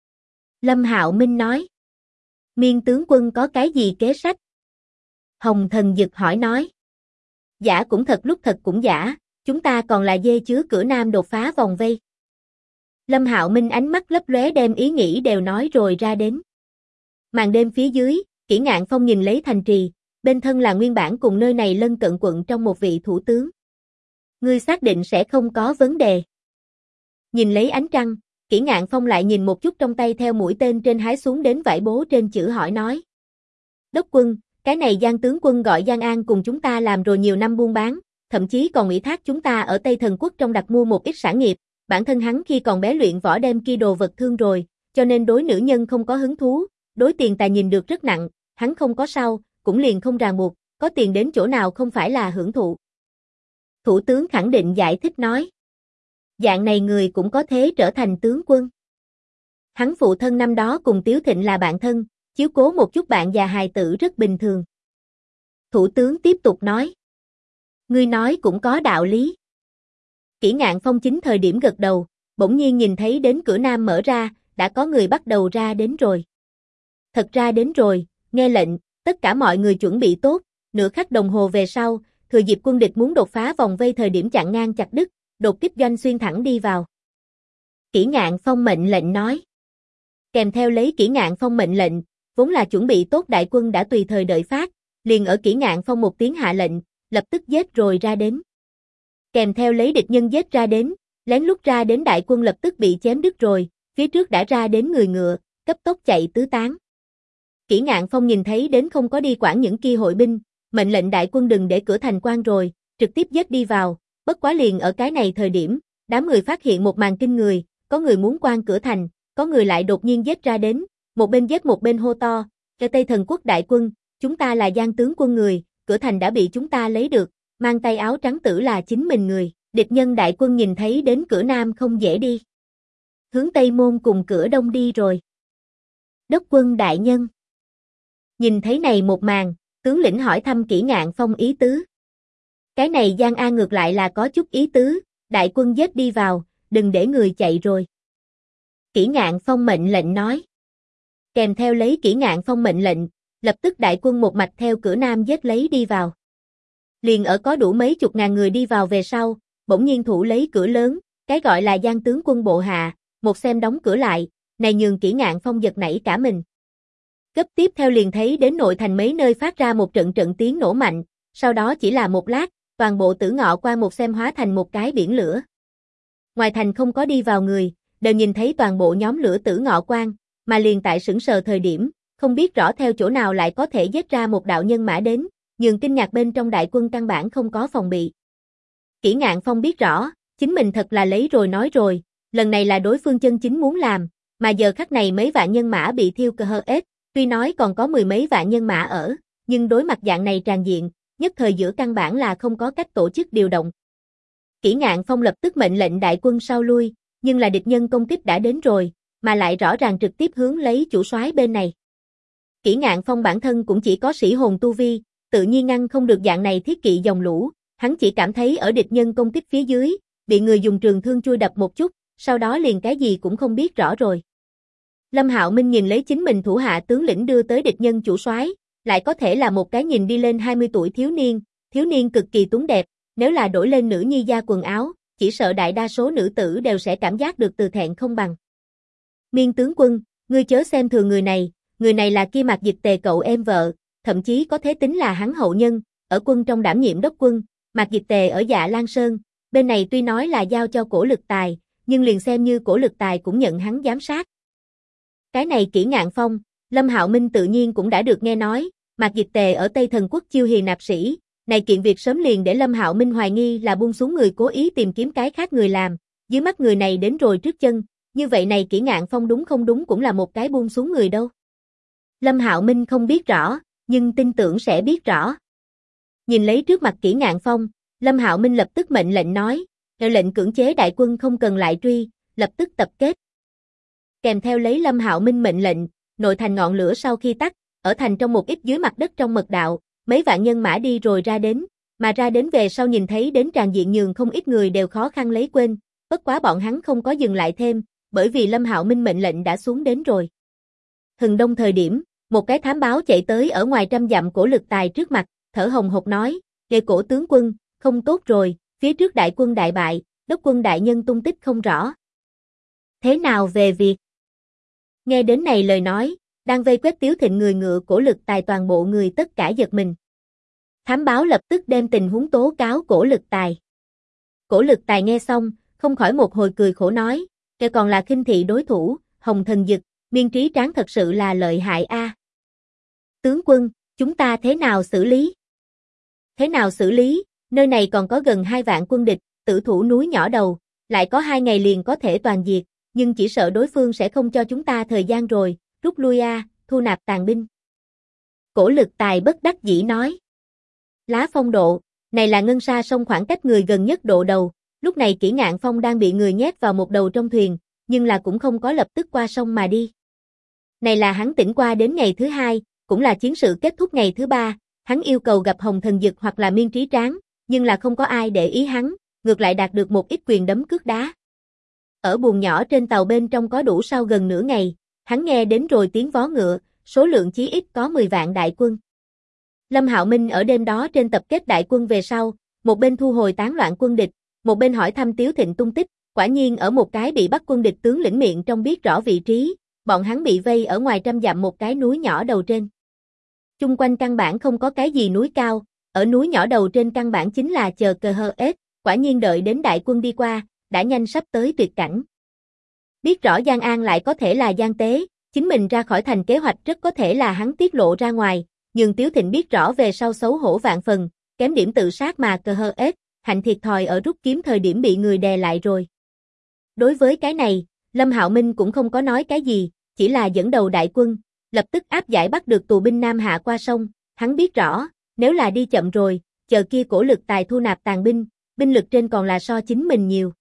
Lâm Hạo Minh nói. Miên tướng quân có cái gì kế sách? Hồng Thần Dực hỏi nói. Giả cũng thật lúc thật cũng giả, chúng ta còn là dê chứa cửa Nam đột phá vòng vây. Lâm Hạo Minh ánh mắt lấp lóe đem ý nghĩ đều nói rồi ra đến. Màn đêm phía dưới, Kỷ Ngạn Phong nhìn lấy thành trì, bên thân là nguyên bản cùng nơi này lân cận quận trong một vị thủ tướng. Ngươi xác định sẽ không có vấn đề. Nhìn lấy ánh trăng, Kỷ Ngạn Phong lại nhìn một chút trong tay theo mũi tên trên hái xuống đến vải bố trên chữ hỏi nói. Đốc quân, cái này Giang tướng quân gọi Giang An cùng chúng ta làm rồi nhiều năm buôn bán, thậm chí còn ủy thác chúng ta ở Tây Thần Quốc trong đặt mua một ít sản nghiệp, bản thân hắn khi còn bé luyện võ đem kia đồ vật thương rồi, cho nên đối nữ nhân không có hứng thú, đối tiền tài nhìn được rất nặng, hắn không có sao, cũng liền không ràng buộc, có tiền đến chỗ nào không phải là hưởng thụ. Thủ tướng khẳng định giải thích nói. Dạng này người cũng có thế trở thành tướng quân. Hắn phụ thân năm đó cùng Tiếu Thịnh là bạn thân, chiếu cố một chút bạn già hài tử rất bình thường. Thủ tướng tiếp tục nói. Ngươi nói cũng có đạo lý. Kỷ Ngạn Phong chính thời điểm gật đầu, bỗng nhiên nhìn thấy đến cửa Nam mở ra, đã có người bắt đầu ra đến rồi. Thật ra đến rồi, nghe lệnh, tất cả mọi người chuẩn bị tốt, nửa khắc đồng hồ về sau, thừa dịp quân địch muốn đột phá vòng vây thời điểm chặn ngang chặt đứt, đột kích doanh xuyên thẳng đi vào. Kỷ Ngạn Phong mệnh lệnh nói. Kèm theo lấy Kỷ Ngạn Phong mệnh lệnh, vốn là chuẩn bị tốt đại quân đã tùy thời đợi phát, liền ở Kỷ Ngạn Phong một tiếng hạ lệnh, lập tức giết rồi ra đến. Kèm theo lấy địch nhân giết ra đến, lén lút ra đến đại quân lập tức bị chém đứt rồi, phía trước đã ra đến người ngựa, cấp tốc chạy tứ tán. Kỷ Ngạn Phong nhìn thấy đến không có đi quản những kia hội binh, mệnh lệnh đại quân đừng để cửa thành quan rồi, trực tiếp giết đi vào, bất quá liền ở cái này thời điểm, đám người phát hiện một màn kinh người, có người muốn quan cửa thành, có người lại đột nhiên giết ra đến, một bên giết một bên hô to, cho Tây Thần Quốc đại quân, chúng ta là Giang tướng quân người, cửa thành đã bị chúng ta lấy được, mang tay áo trắng tử là chính mình người, địch nhân đại quân nhìn thấy đến cửa Nam không dễ đi. Hướng Tây Môn cùng cửa Đông đi rồi. Đốc quân đại nhân. Nhìn thấy này một màn, tướng lĩnh hỏi thăm Kỷ Ngạn Phong ý tứ. Cái này Giang An ngược lại là có chút ý tứ, đại quân giết đi vào, đừng để người chạy rồi. Kỷ Ngạn Phong mệnh lệnh nói. Kèm theo lấy Kỷ Ngạn Phong mệnh lệnh, lập tức đại quân một mạch theo cửa Nam giết lấy đi vào. Liền ở có đủ mấy chục ngàn người đi vào về sau, bỗng nhiên thủ lấy cửa lớn, cái gọi là Giang tướng quân bộ hạ, một xem đóng cửa lại, này nhường Kỷ Ngạn Phong giật nảy cả mình. Gấp tiếp theo liền thấy đến nội thành mấy nơi phát ra một trận trận tiếng nổ mạnh, sau đó chỉ là một lát, toàn bộ Tử Ngọ Quan một xem hóa thành một cái biển lửa. Ngoài thành không có đi vào người, đều nhìn thấy toàn bộ nhóm lửa tử ngọ quan, mà liền tại sững sờ thời điểm, không biết rõ theo chỗ nào lại có thể giết ra một đạo nhân mã đến, nhường kinh ngạc bên trong đại quân căn bản không có phòng bị. Kỷ Ngạn Phong biết rõ, chính mình thật là lấy rồi nói rồi, lần này là đối phương chân chính muốn làm, mà giờ khắc này mấy vạn nhân mã bị thiêu cơ hơ ết, tuy nói còn có mười mấy vạn nhân mã ở, nhưng đối mặt dạng này tràn diện, nhất thời giữa căn bản là không có cách tổ chức điều động. Kỷ Ngạn Phong lập tức mệnh lệnh đại quân sau lui, nhưng là địch nhân công kích đã đến rồi, mà lại rõ ràng trực tiếp hướng lấy chủ soái bên này. Kỷ Ngạn Phong bản thân cũng chỉ có sĩ hồn tu vi, tự nhiên ngăn không được dạng này thiết kỵ dòng lũ, hắn chỉ cảm thấy ở địch nhân công kích phía dưới, bị người dùng trường thương chui đập một chút, sau đó liền cái gì cũng không biết rõ rồi. Lâm Hạo Minh nhìn lấy chính mình thủ hạ tướng lĩnh đưa tới địch nhân chủ soái, lại có thể là một cái nhìn đi lên 20 tuổi thiếu niên cực kỳ tuấn đẹp, nếu là đổi lên nữ nhi da quần áo, chỉ sợ đại đa số nữ tử đều sẽ cảm giác được từ thẹn không bằng. Miên tướng quân, ngươi chớ xem thường người này là kia Mạc Dịch Tề cậu em vợ, thậm chí có thể tính là hắn hậu nhân, ở quân trong đảm nhiệm đốc quân, Mạc Dịch Tề ở Dạ Lan Sơn, bên này tuy nói là giao cho Cổ Lực Tài, nhưng liền xem như Cổ Lực Tài cũng nhận hắn giám sát. Cái này Kỷ Ngạn Phong, Lâm Hạo Minh tự nhiên cũng đã được nghe nói, Mạc Dịch Tề ở Tây Thần Quốc chiêu hiền nạp sĩ, này kiện việc sớm liền để Lâm Hạo Minh hoài nghi là buông xuống người cố ý tìm kiếm cái khác người làm, dưới mắt người này đến rồi trước chân, như vậy này Kỷ Ngạn Phong đúng không đúng cũng là một cái buông xuống người đâu. Lâm Hạo Minh không biết rõ, nhưng tin tưởng sẽ biết rõ. Nhìn lấy trước mặt Kỷ Ngạn Phong, Lâm Hạo Minh lập tức mệnh lệnh nói, lệnh cưỡng chế đại quân không cần lại truy, lập tức tập kết. Kèm theo lấy Lâm Hạo Minh mệnh lệnh, nội thành ngọn lửa sau khi tắt, ở thành trong một ít dưới mặt đất trong mật đạo, mấy vạn nhân mã đi rồi ra đến, mà ra đến về sau nhìn thấy đến tràn diện nhường không ít người đều khó khăn lấy quên, bất quá bọn hắn không có dừng lại thêm, bởi vì Lâm Hạo Minh mệnh lệnh đã xuống đến rồi. Hừng đông thời điểm, một cái thám báo chạy tới ở ngoài 100 dặm Cổ Lực Tài trước mặt, thở hồng hộc nói, "Kề Cổ tướng quân, không tốt rồi, phía trước đại quân đại bại, đốc quân đại nhân tung tích không rõ. Thế nào về việc?" Nghe đến này lời nói, đang vây quét Tiếu Thịnh người ngựa Cổ Lực Tài toàn bộ người tất cả giật mình. Thám báo lập tức đem tình huống tố cáo Cổ Lực Tài. Cổ Lực Tài nghe xong, không khỏi một hồi cười khổ nói, "Kẻ còn là khinh thị đối thủ, Hồng Thần Dực, Miên Trí Tráng thật sự là lợi hại a. Tướng quân, chúng ta thế nào xử lý?" "Thế nào xử lý, nơi này còn có gần 2 vạn quân địch, tử thủ núi nhỏ đầu, lại có 2 ngày liền có thể toàn diệt, nhưng chỉ sợ đối phương sẽ không cho chúng ta thời gian rồi, rút lui a, thu nạp tàn binh." Cổ Lực Tài bất đắc dĩ nói. Lá Phong độ, này là ngân sa sông khoảng cách người gần nhất độ đầu, lúc này Kỷ Ngạn Phong đang bị người nhét vào một đầu trong thuyền, nhưng là cũng không có lập tức qua sông mà đi. Này là hắn tỉnh qua đến ngày thứ 2, cũng là chiến sự kết thúc ngày thứ 3, hắn yêu cầu gặp Hồng Thần Dực hoặc là Miên Trí Tráng, nhưng là không có ai để ý hắn, ngược lại đạt được một ít quyền đấm cước đá. Ở buồng nhỏ trên tàu bên trong có đủ sau gần nửa ngày, hắn nghe đến rồi tiếng vó ngựa, số lượng chí ít có 10 vạn đại quân. Lâm Hạo Minh ở đêm đó trên tập kết đại quân về sau, một bên thu hồi tán loạn quân địch, một bên hỏi thăm Tiếu Thịnh tung tích, quả nhiên ở một cái bị bắt quân địch tướng lĩnh miệng trong biết rõ vị trí, bọn hắn bị vây ở ngoài 100 dặm một cái núi nhỏ đầu trên. Chung quanh căn bản không có cái gì núi cao, ở núi nhỏ đầu trên căn bản chính là chờ cơ hơ ết, quả nhiên đợi đến đại quân đi qua, đã nhanh sắp tới tuyệt cảnh. Biết rõ Giang An lại có thể là Giang Tế, chính mình ra khỏi thành kế hoạch rất có thể là hắn tiết lộ ra ngoài, nhưng Tiếu Thịnh biết rõ về sau xấu hổ vạn phần, kém điểm tự sát mà cơ hơ ết, hạnh thiệt thòi ở rút kiếm thời điểm bị người đè lại rồi. Đối với cái này, Lâm Hạo Minh cũng không có nói cái gì, chỉ là dẫn đầu đại quân, lập tức áp giải bắt được tù binh Nam Hạ qua sông, hắn biết rõ, nếu là đi chậm rồi, chờ kia Cổ Lực Tài thu nạp tàn binh, binh lực trên còn là so chính mình nhiều.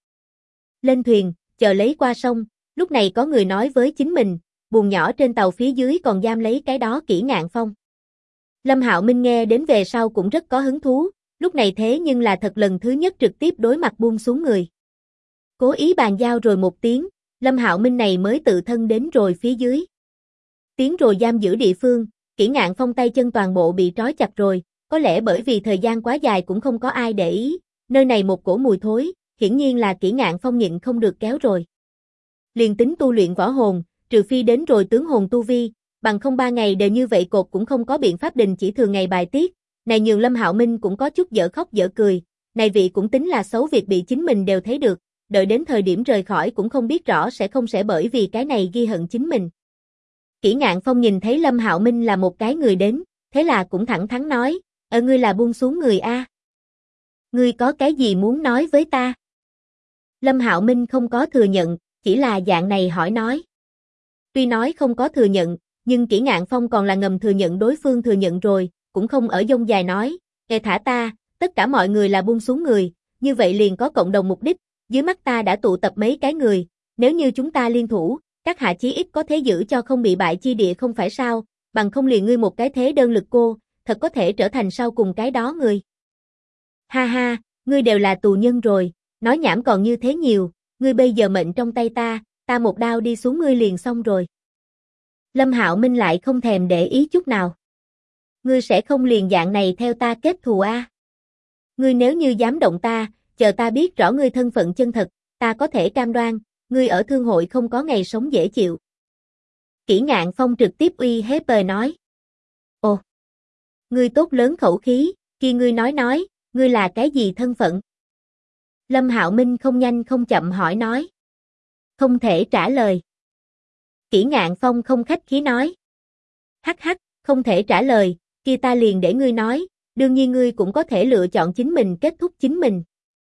Lên thuyền, chờ lấy qua sông, lúc này có người nói với chính mình, buồng nhỏ trên tàu phía dưới còn giam lấy cái đó Kỷ Ngạn Phong. Lâm Hạo Minh nghe đến về sau cũng rất có hứng thú, lúc này thế nhưng là thật lần thứ nhất trực tiếp đối mặt buông xuống người. Cố ý bàn giao rồi một tiếng, Lâm Hạo Minh này mới tự thân đến rồi phía dưới. Tiến rồi giam giữ địa phương, Kỷ Ngạn Phong tay chân toàn bộ bị trói chặt rồi, có lẽ bởi vì thời gian quá dài cũng không có ai để ý, nơi này một cổ mùi thối, hiển nhiên là Kỷ Ngạn Phong nhịn không được kéo rồi. Liền tính tu luyện võ hồn, trừ phi đến rồi tướng hồn tu vi, bằng không 3 ngày đều như vậy cột cũng không có biện pháp đình chỉ thường ngày bài tiết, này nhường Lâm Hạo Minh cũng có chút dở khóc dở cười, này vị cũng tính là xấu việc bị chính mình đều thấy được, đợi đến thời điểm rời khỏi cũng không biết rõ sẽ không sẽ bởi vì cái này ghi hận chính mình. Kỷ Ngạn Phong nhìn thấy Lâm Hạo Minh là một cái người đến, thế là cũng thẳng thắn nói, ngươi là buông xuống người a. Ngươi có cái gì muốn nói với ta? Lâm Hạo Minh không có thừa nhận, chỉ là dạng này hỏi nói. Tuy nói không có thừa nhận, nhưng Kỷ Ngạn Phong còn là ngầm thừa nhận đối phương thừa nhận rồi, cũng không ở dông dài nói, thả ta, tất cả mọi người là buông xuống người, như vậy liền có cộng đồng mục đích, dưới mắt ta đã tụ tập mấy cái người, nếu như chúng ta liên thủ, các hạ chí ít có thể giữ cho không bị bại chi địa không phải sao, bằng không liền ngươi một cái thế đơn lực cô, thật có thể trở thành sau cùng cái đó người. Ha ha, ngươi đều là tù nhân rồi, nói nhảm còn như thế nhiều, ngươi bây giờ mệnh trong tay ta một đao đi xuống ngươi liền xong rồi. Lâm Hạo Minh lại không thèm để ý chút nào. Ngươi sẽ không liền dạng này theo ta kết thù a? Ngươi nếu như dám động ta, chờ ta biết rõ ngươi thân phận chân thật, ta có thể cam đoan, ngươi ở thương hội không có ngày sống dễ chịu. Kỷ Ngạn Phong trực tiếp uy hiếp nói. Ồ, ngươi tốt lớn khẩu khí, kia ngươi nói, ngươi là cái gì thân phận? Lâm Hạo Minh không nhanh không chậm hỏi nói. Không thể trả lời. Kỷ Ngạn Phong không khách khí nói. Hắc hắc, không thể trả lời, kia ta liền để ngươi nói, đương nhiên ngươi cũng có thể lựa chọn chính mình kết thúc chính mình.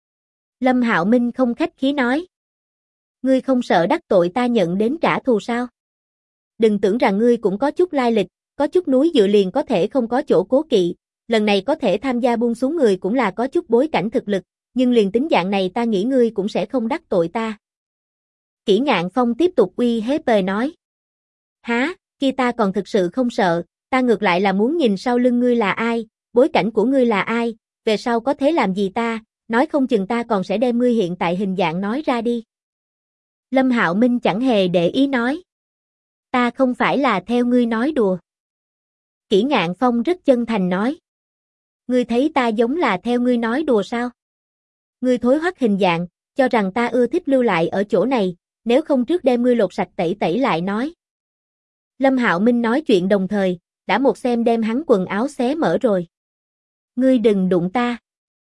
Lâm Hạo Minh không khách khí nói. Ngươi không sợ đắc tội ta nhận đến trả thù sao? Đừng tưởng rằng ngươi cũng có chút lai lịch, có chút núi dựa liền có thể không có chỗ cố kỵ, lần này có thể tham gia buông xuống người cũng là có chút bối cảnh thực lực, nhưng liền tính dạng này ta nghĩ ngươi cũng sẽ không đắc tội ta. Kỷ Ngạn Phong tiếp tục uy hiếp nói. Há, kia ta còn thực sự không sợ, ta ngược lại là muốn nhìn sau lưng ngươi là ai, bối cảnh của ngươi là ai, về sau có thế làm gì ta, nói không chừng ta còn sẽ đem ngươi hiện tại hình dạng nói ra đi. Lâm Hạo Minh chẳng hề để ý nói. Ta không phải là theo ngươi nói đùa. Kỷ Ngạn Phong rất chân thành nói. Ngươi thấy ta giống là theo ngươi nói đùa sao? Ngươi thối hoắc hình dạng, cho rằng ta ưa thích lưu lại ở chỗ này, nếu không trước đem ngươi lột sạch tẩy lại nói. Lâm Hạo Minh nói chuyện đồng thời, đã một xem đem hắn quần áo xé mở rồi. Ngươi đừng đụng ta.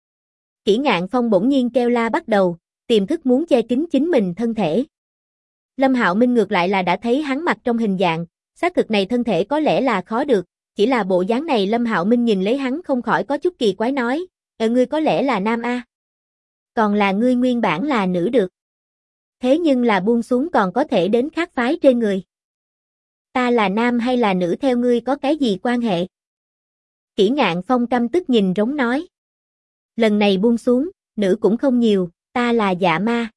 Kỷ Ngạn Phong bỗng nhiên kêu la bắt đầu, tiềm thức muốn che kín chính mình thân thể. Lâm Hạo Minh ngược lại là đã thấy hắn mặt trong hình dạng, xác thực này thân thể có lẽ là khó được, chỉ là bộ dáng này Lâm Hạo Minh nhìn lấy hắn không khỏi có chút kỳ quái nói, ngươi có lẽ là nam a? Còn là ngươi nguyên bản là nữ được. Thế nhưng là buông xuống còn có thể đến khác phái trên người. Ta là nam hay là nữ theo ngươi có cái gì quan hệ? Kỷ Ngạn Phong căm tức nhìn rống nói. Lần này buông xuống, nữ cũng không nhiều, ta là dạ ma.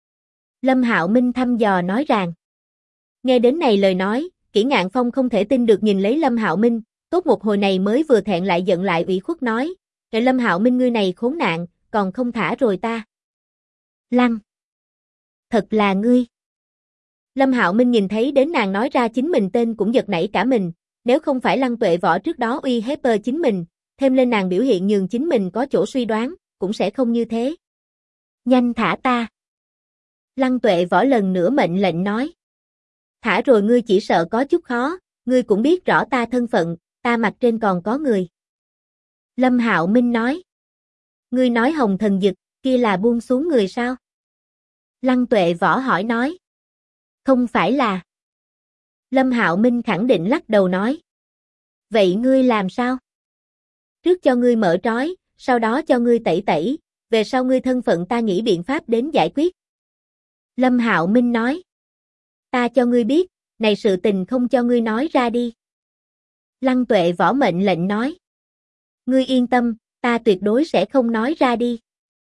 Lâm Hạo Minh thăm dò nói rằng. Nghe đến này lời nói, Kỷ Ngạn Phong không thể tin được nhìn lấy Lâm Hạo Minh, tốt một hồi này mới vừa thẹn lại giận lại ủy khuất nói. Lâm Hạo Minh ngươi này khốn nạn, còn không thả rồi ta. Lăng. Thật là ngươi. Lâm Hạo Minh nhìn thấy đến nàng nói ra chính mình tên cũng giật nảy cả mình, nếu không phải Lăng Tuệ Võ trước đó uy hiếp chính mình, thêm lên nàng biểu hiện nhường chính mình có chỗ suy đoán, cũng sẽ không như thế. Nhanh thả ta. Lăng Tuệ Võ lần nữa mệnh lệnh nói. Thả rồi ngươi chỉ sợ có chút khó, ngươi cũng biết rõ ta thân phận, ta mặt trên còn có người. Lâm Hạo Minh nói. Ngươi nói Hồng Thần Dực, kia là buông xuống người sao? Lăng Tuệ Võ hỏi nói. Không phải là. Lâm Hạo Minh khẳng định lắc đầu nói. Vậy ngươi làm sao? Trước cho ngươi mở trói, sau đó cho ngươi tẩy, về sau ngươi thân phận ta nghĩ biện pháp đến giải quyết. Lâm Hạo Minh nói. Ta cho ngươi biết, này sự tình không cho ngươi nói ra đi. Lăng Tuệ Võ mệnh lệnh nói. Ngươi yên tâm, ta tuyệt đối sẽ không nói ra đi.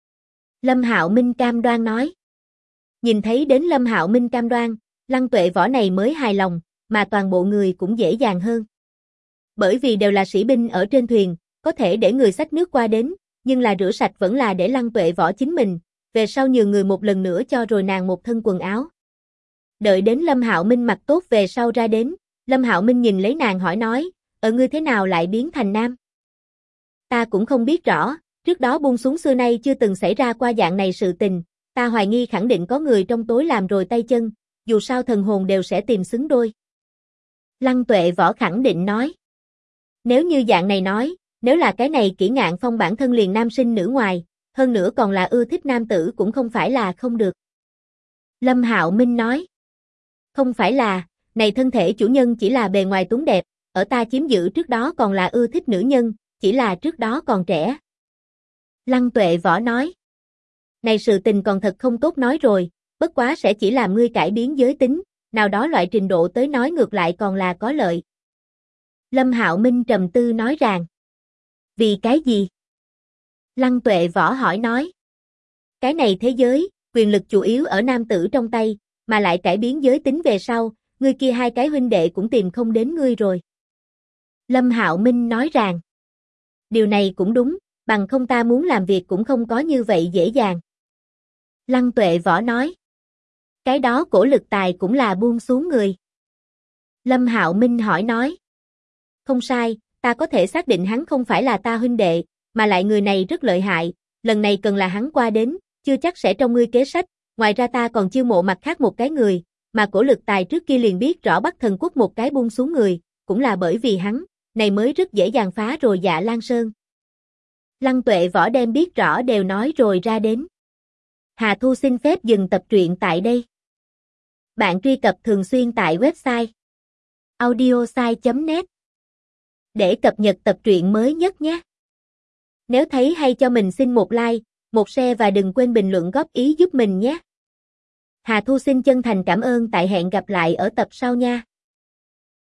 Lâm Hạo Minh cam đoan nói. Nhìn thấy đến Lâm Hạo Minh cam đoan, Lăng Tuệ Võ này mới hài lòng, mà toàn bộ người cũng dễ dàng hơn. Bởi vì đều là sĩ binh ở trên thuyền, có thể để người xách nước qua đến, nhưng là rửa sạch vẫn là để Lăng Tuệ Võ chính mình, về sau nhường người một lần nữa cho rồi nàng một thân quần áo. Đợi đến Lâm Hạo Minh mặc tốt về sau ra đến, Lâm Hạo Minh nhìn lấy nàng hỏi nói, ngươi thế nào lại biến thành nam? Ta cũng không biết rõ, trước đó buông xuống xưa nay chưa từng xảy ra qua dạng này sự tình, ta hoài nghi khẳng định có người trong tối làm rồi tay chân, dù sao thần hồn đều sẽ tìm xứng đôi. Lăng Tuệ Võ khẳng định nói. Nếu như dạng này nói, nếu là cái này Kỷ Ngạn Phong bản thân liền nam sinh nữ ngoài, hơn nữa còn là ưa thích nam tử cũng không phải là không được. Lâm Hạo Minh nói. Không phải là, này thân thể chủ nhân chỉ là bề ngoài tuấn đẹp, ở ta chiếm giữ trước đó còn là ưa thích nữ nhân, chỉ là trước đó còn trẻ. Lăng Tuệ Võ nói. Này sự tình còn thật không tốt nói rồi, bất quá sẽ chỉ làm ngươi cải biến giới tính, nào đó loại trình độ tới nói ngược lại còn là có lợi. Lâm Hạo Minh trầm tư nói rằng. Vì cái gì? Lăng Tuệ Võ hỏi nói. Cái này thế giới, quyền lực chủ yếu ở nam tử trong tay, mà lại cải biến giới tính về sau, ngươi kia hai cái huynh đệ cũng tìm không đến ngươi rồi. Lâm Hạo Minh nói rằng. Điều này cũng đúng, bằng không ta muốn làm việc cũng không có như vậy dễ dàng. Lăng Tuệ Võ nói. Cái đó cổ lực tài cũng là buông xuống người. Lâm Hạo Minh hỏi nói. Không sai, ta có thể xác định hắn không phải là ta huynh đệ, mà lại người này rất lợi hại, lần này cần là hắn qua đến, chưa chắc sẽ trong ngươi kế sách, ngoài ra ta còn chiêu mộ mặt khác một cái người, mà cổ lực tài trước kia liền biết rõ Bắc Thần Quốc một cái buông xuống người, cũng là bởi vì hắn, này mới rất dễ dàng phá rồi Dạ Lan Sơn. Lăng Tuệ Võ đem biết rõ đều nói rồi ra đến. Hà Thu xin phép dừng tập truyện tại đây. Bạn truy cập thường xuyên tại website audiosai.net để cập nhật tập truyện mới nhất nhé. Nếu thấy hay cho mình xin một like, một share và đừng quên bình luận góp ý giúp mình nhé. Hà Thu xin chân thành cảm ơn, tại hẹn gặp lại ở tập sau nha.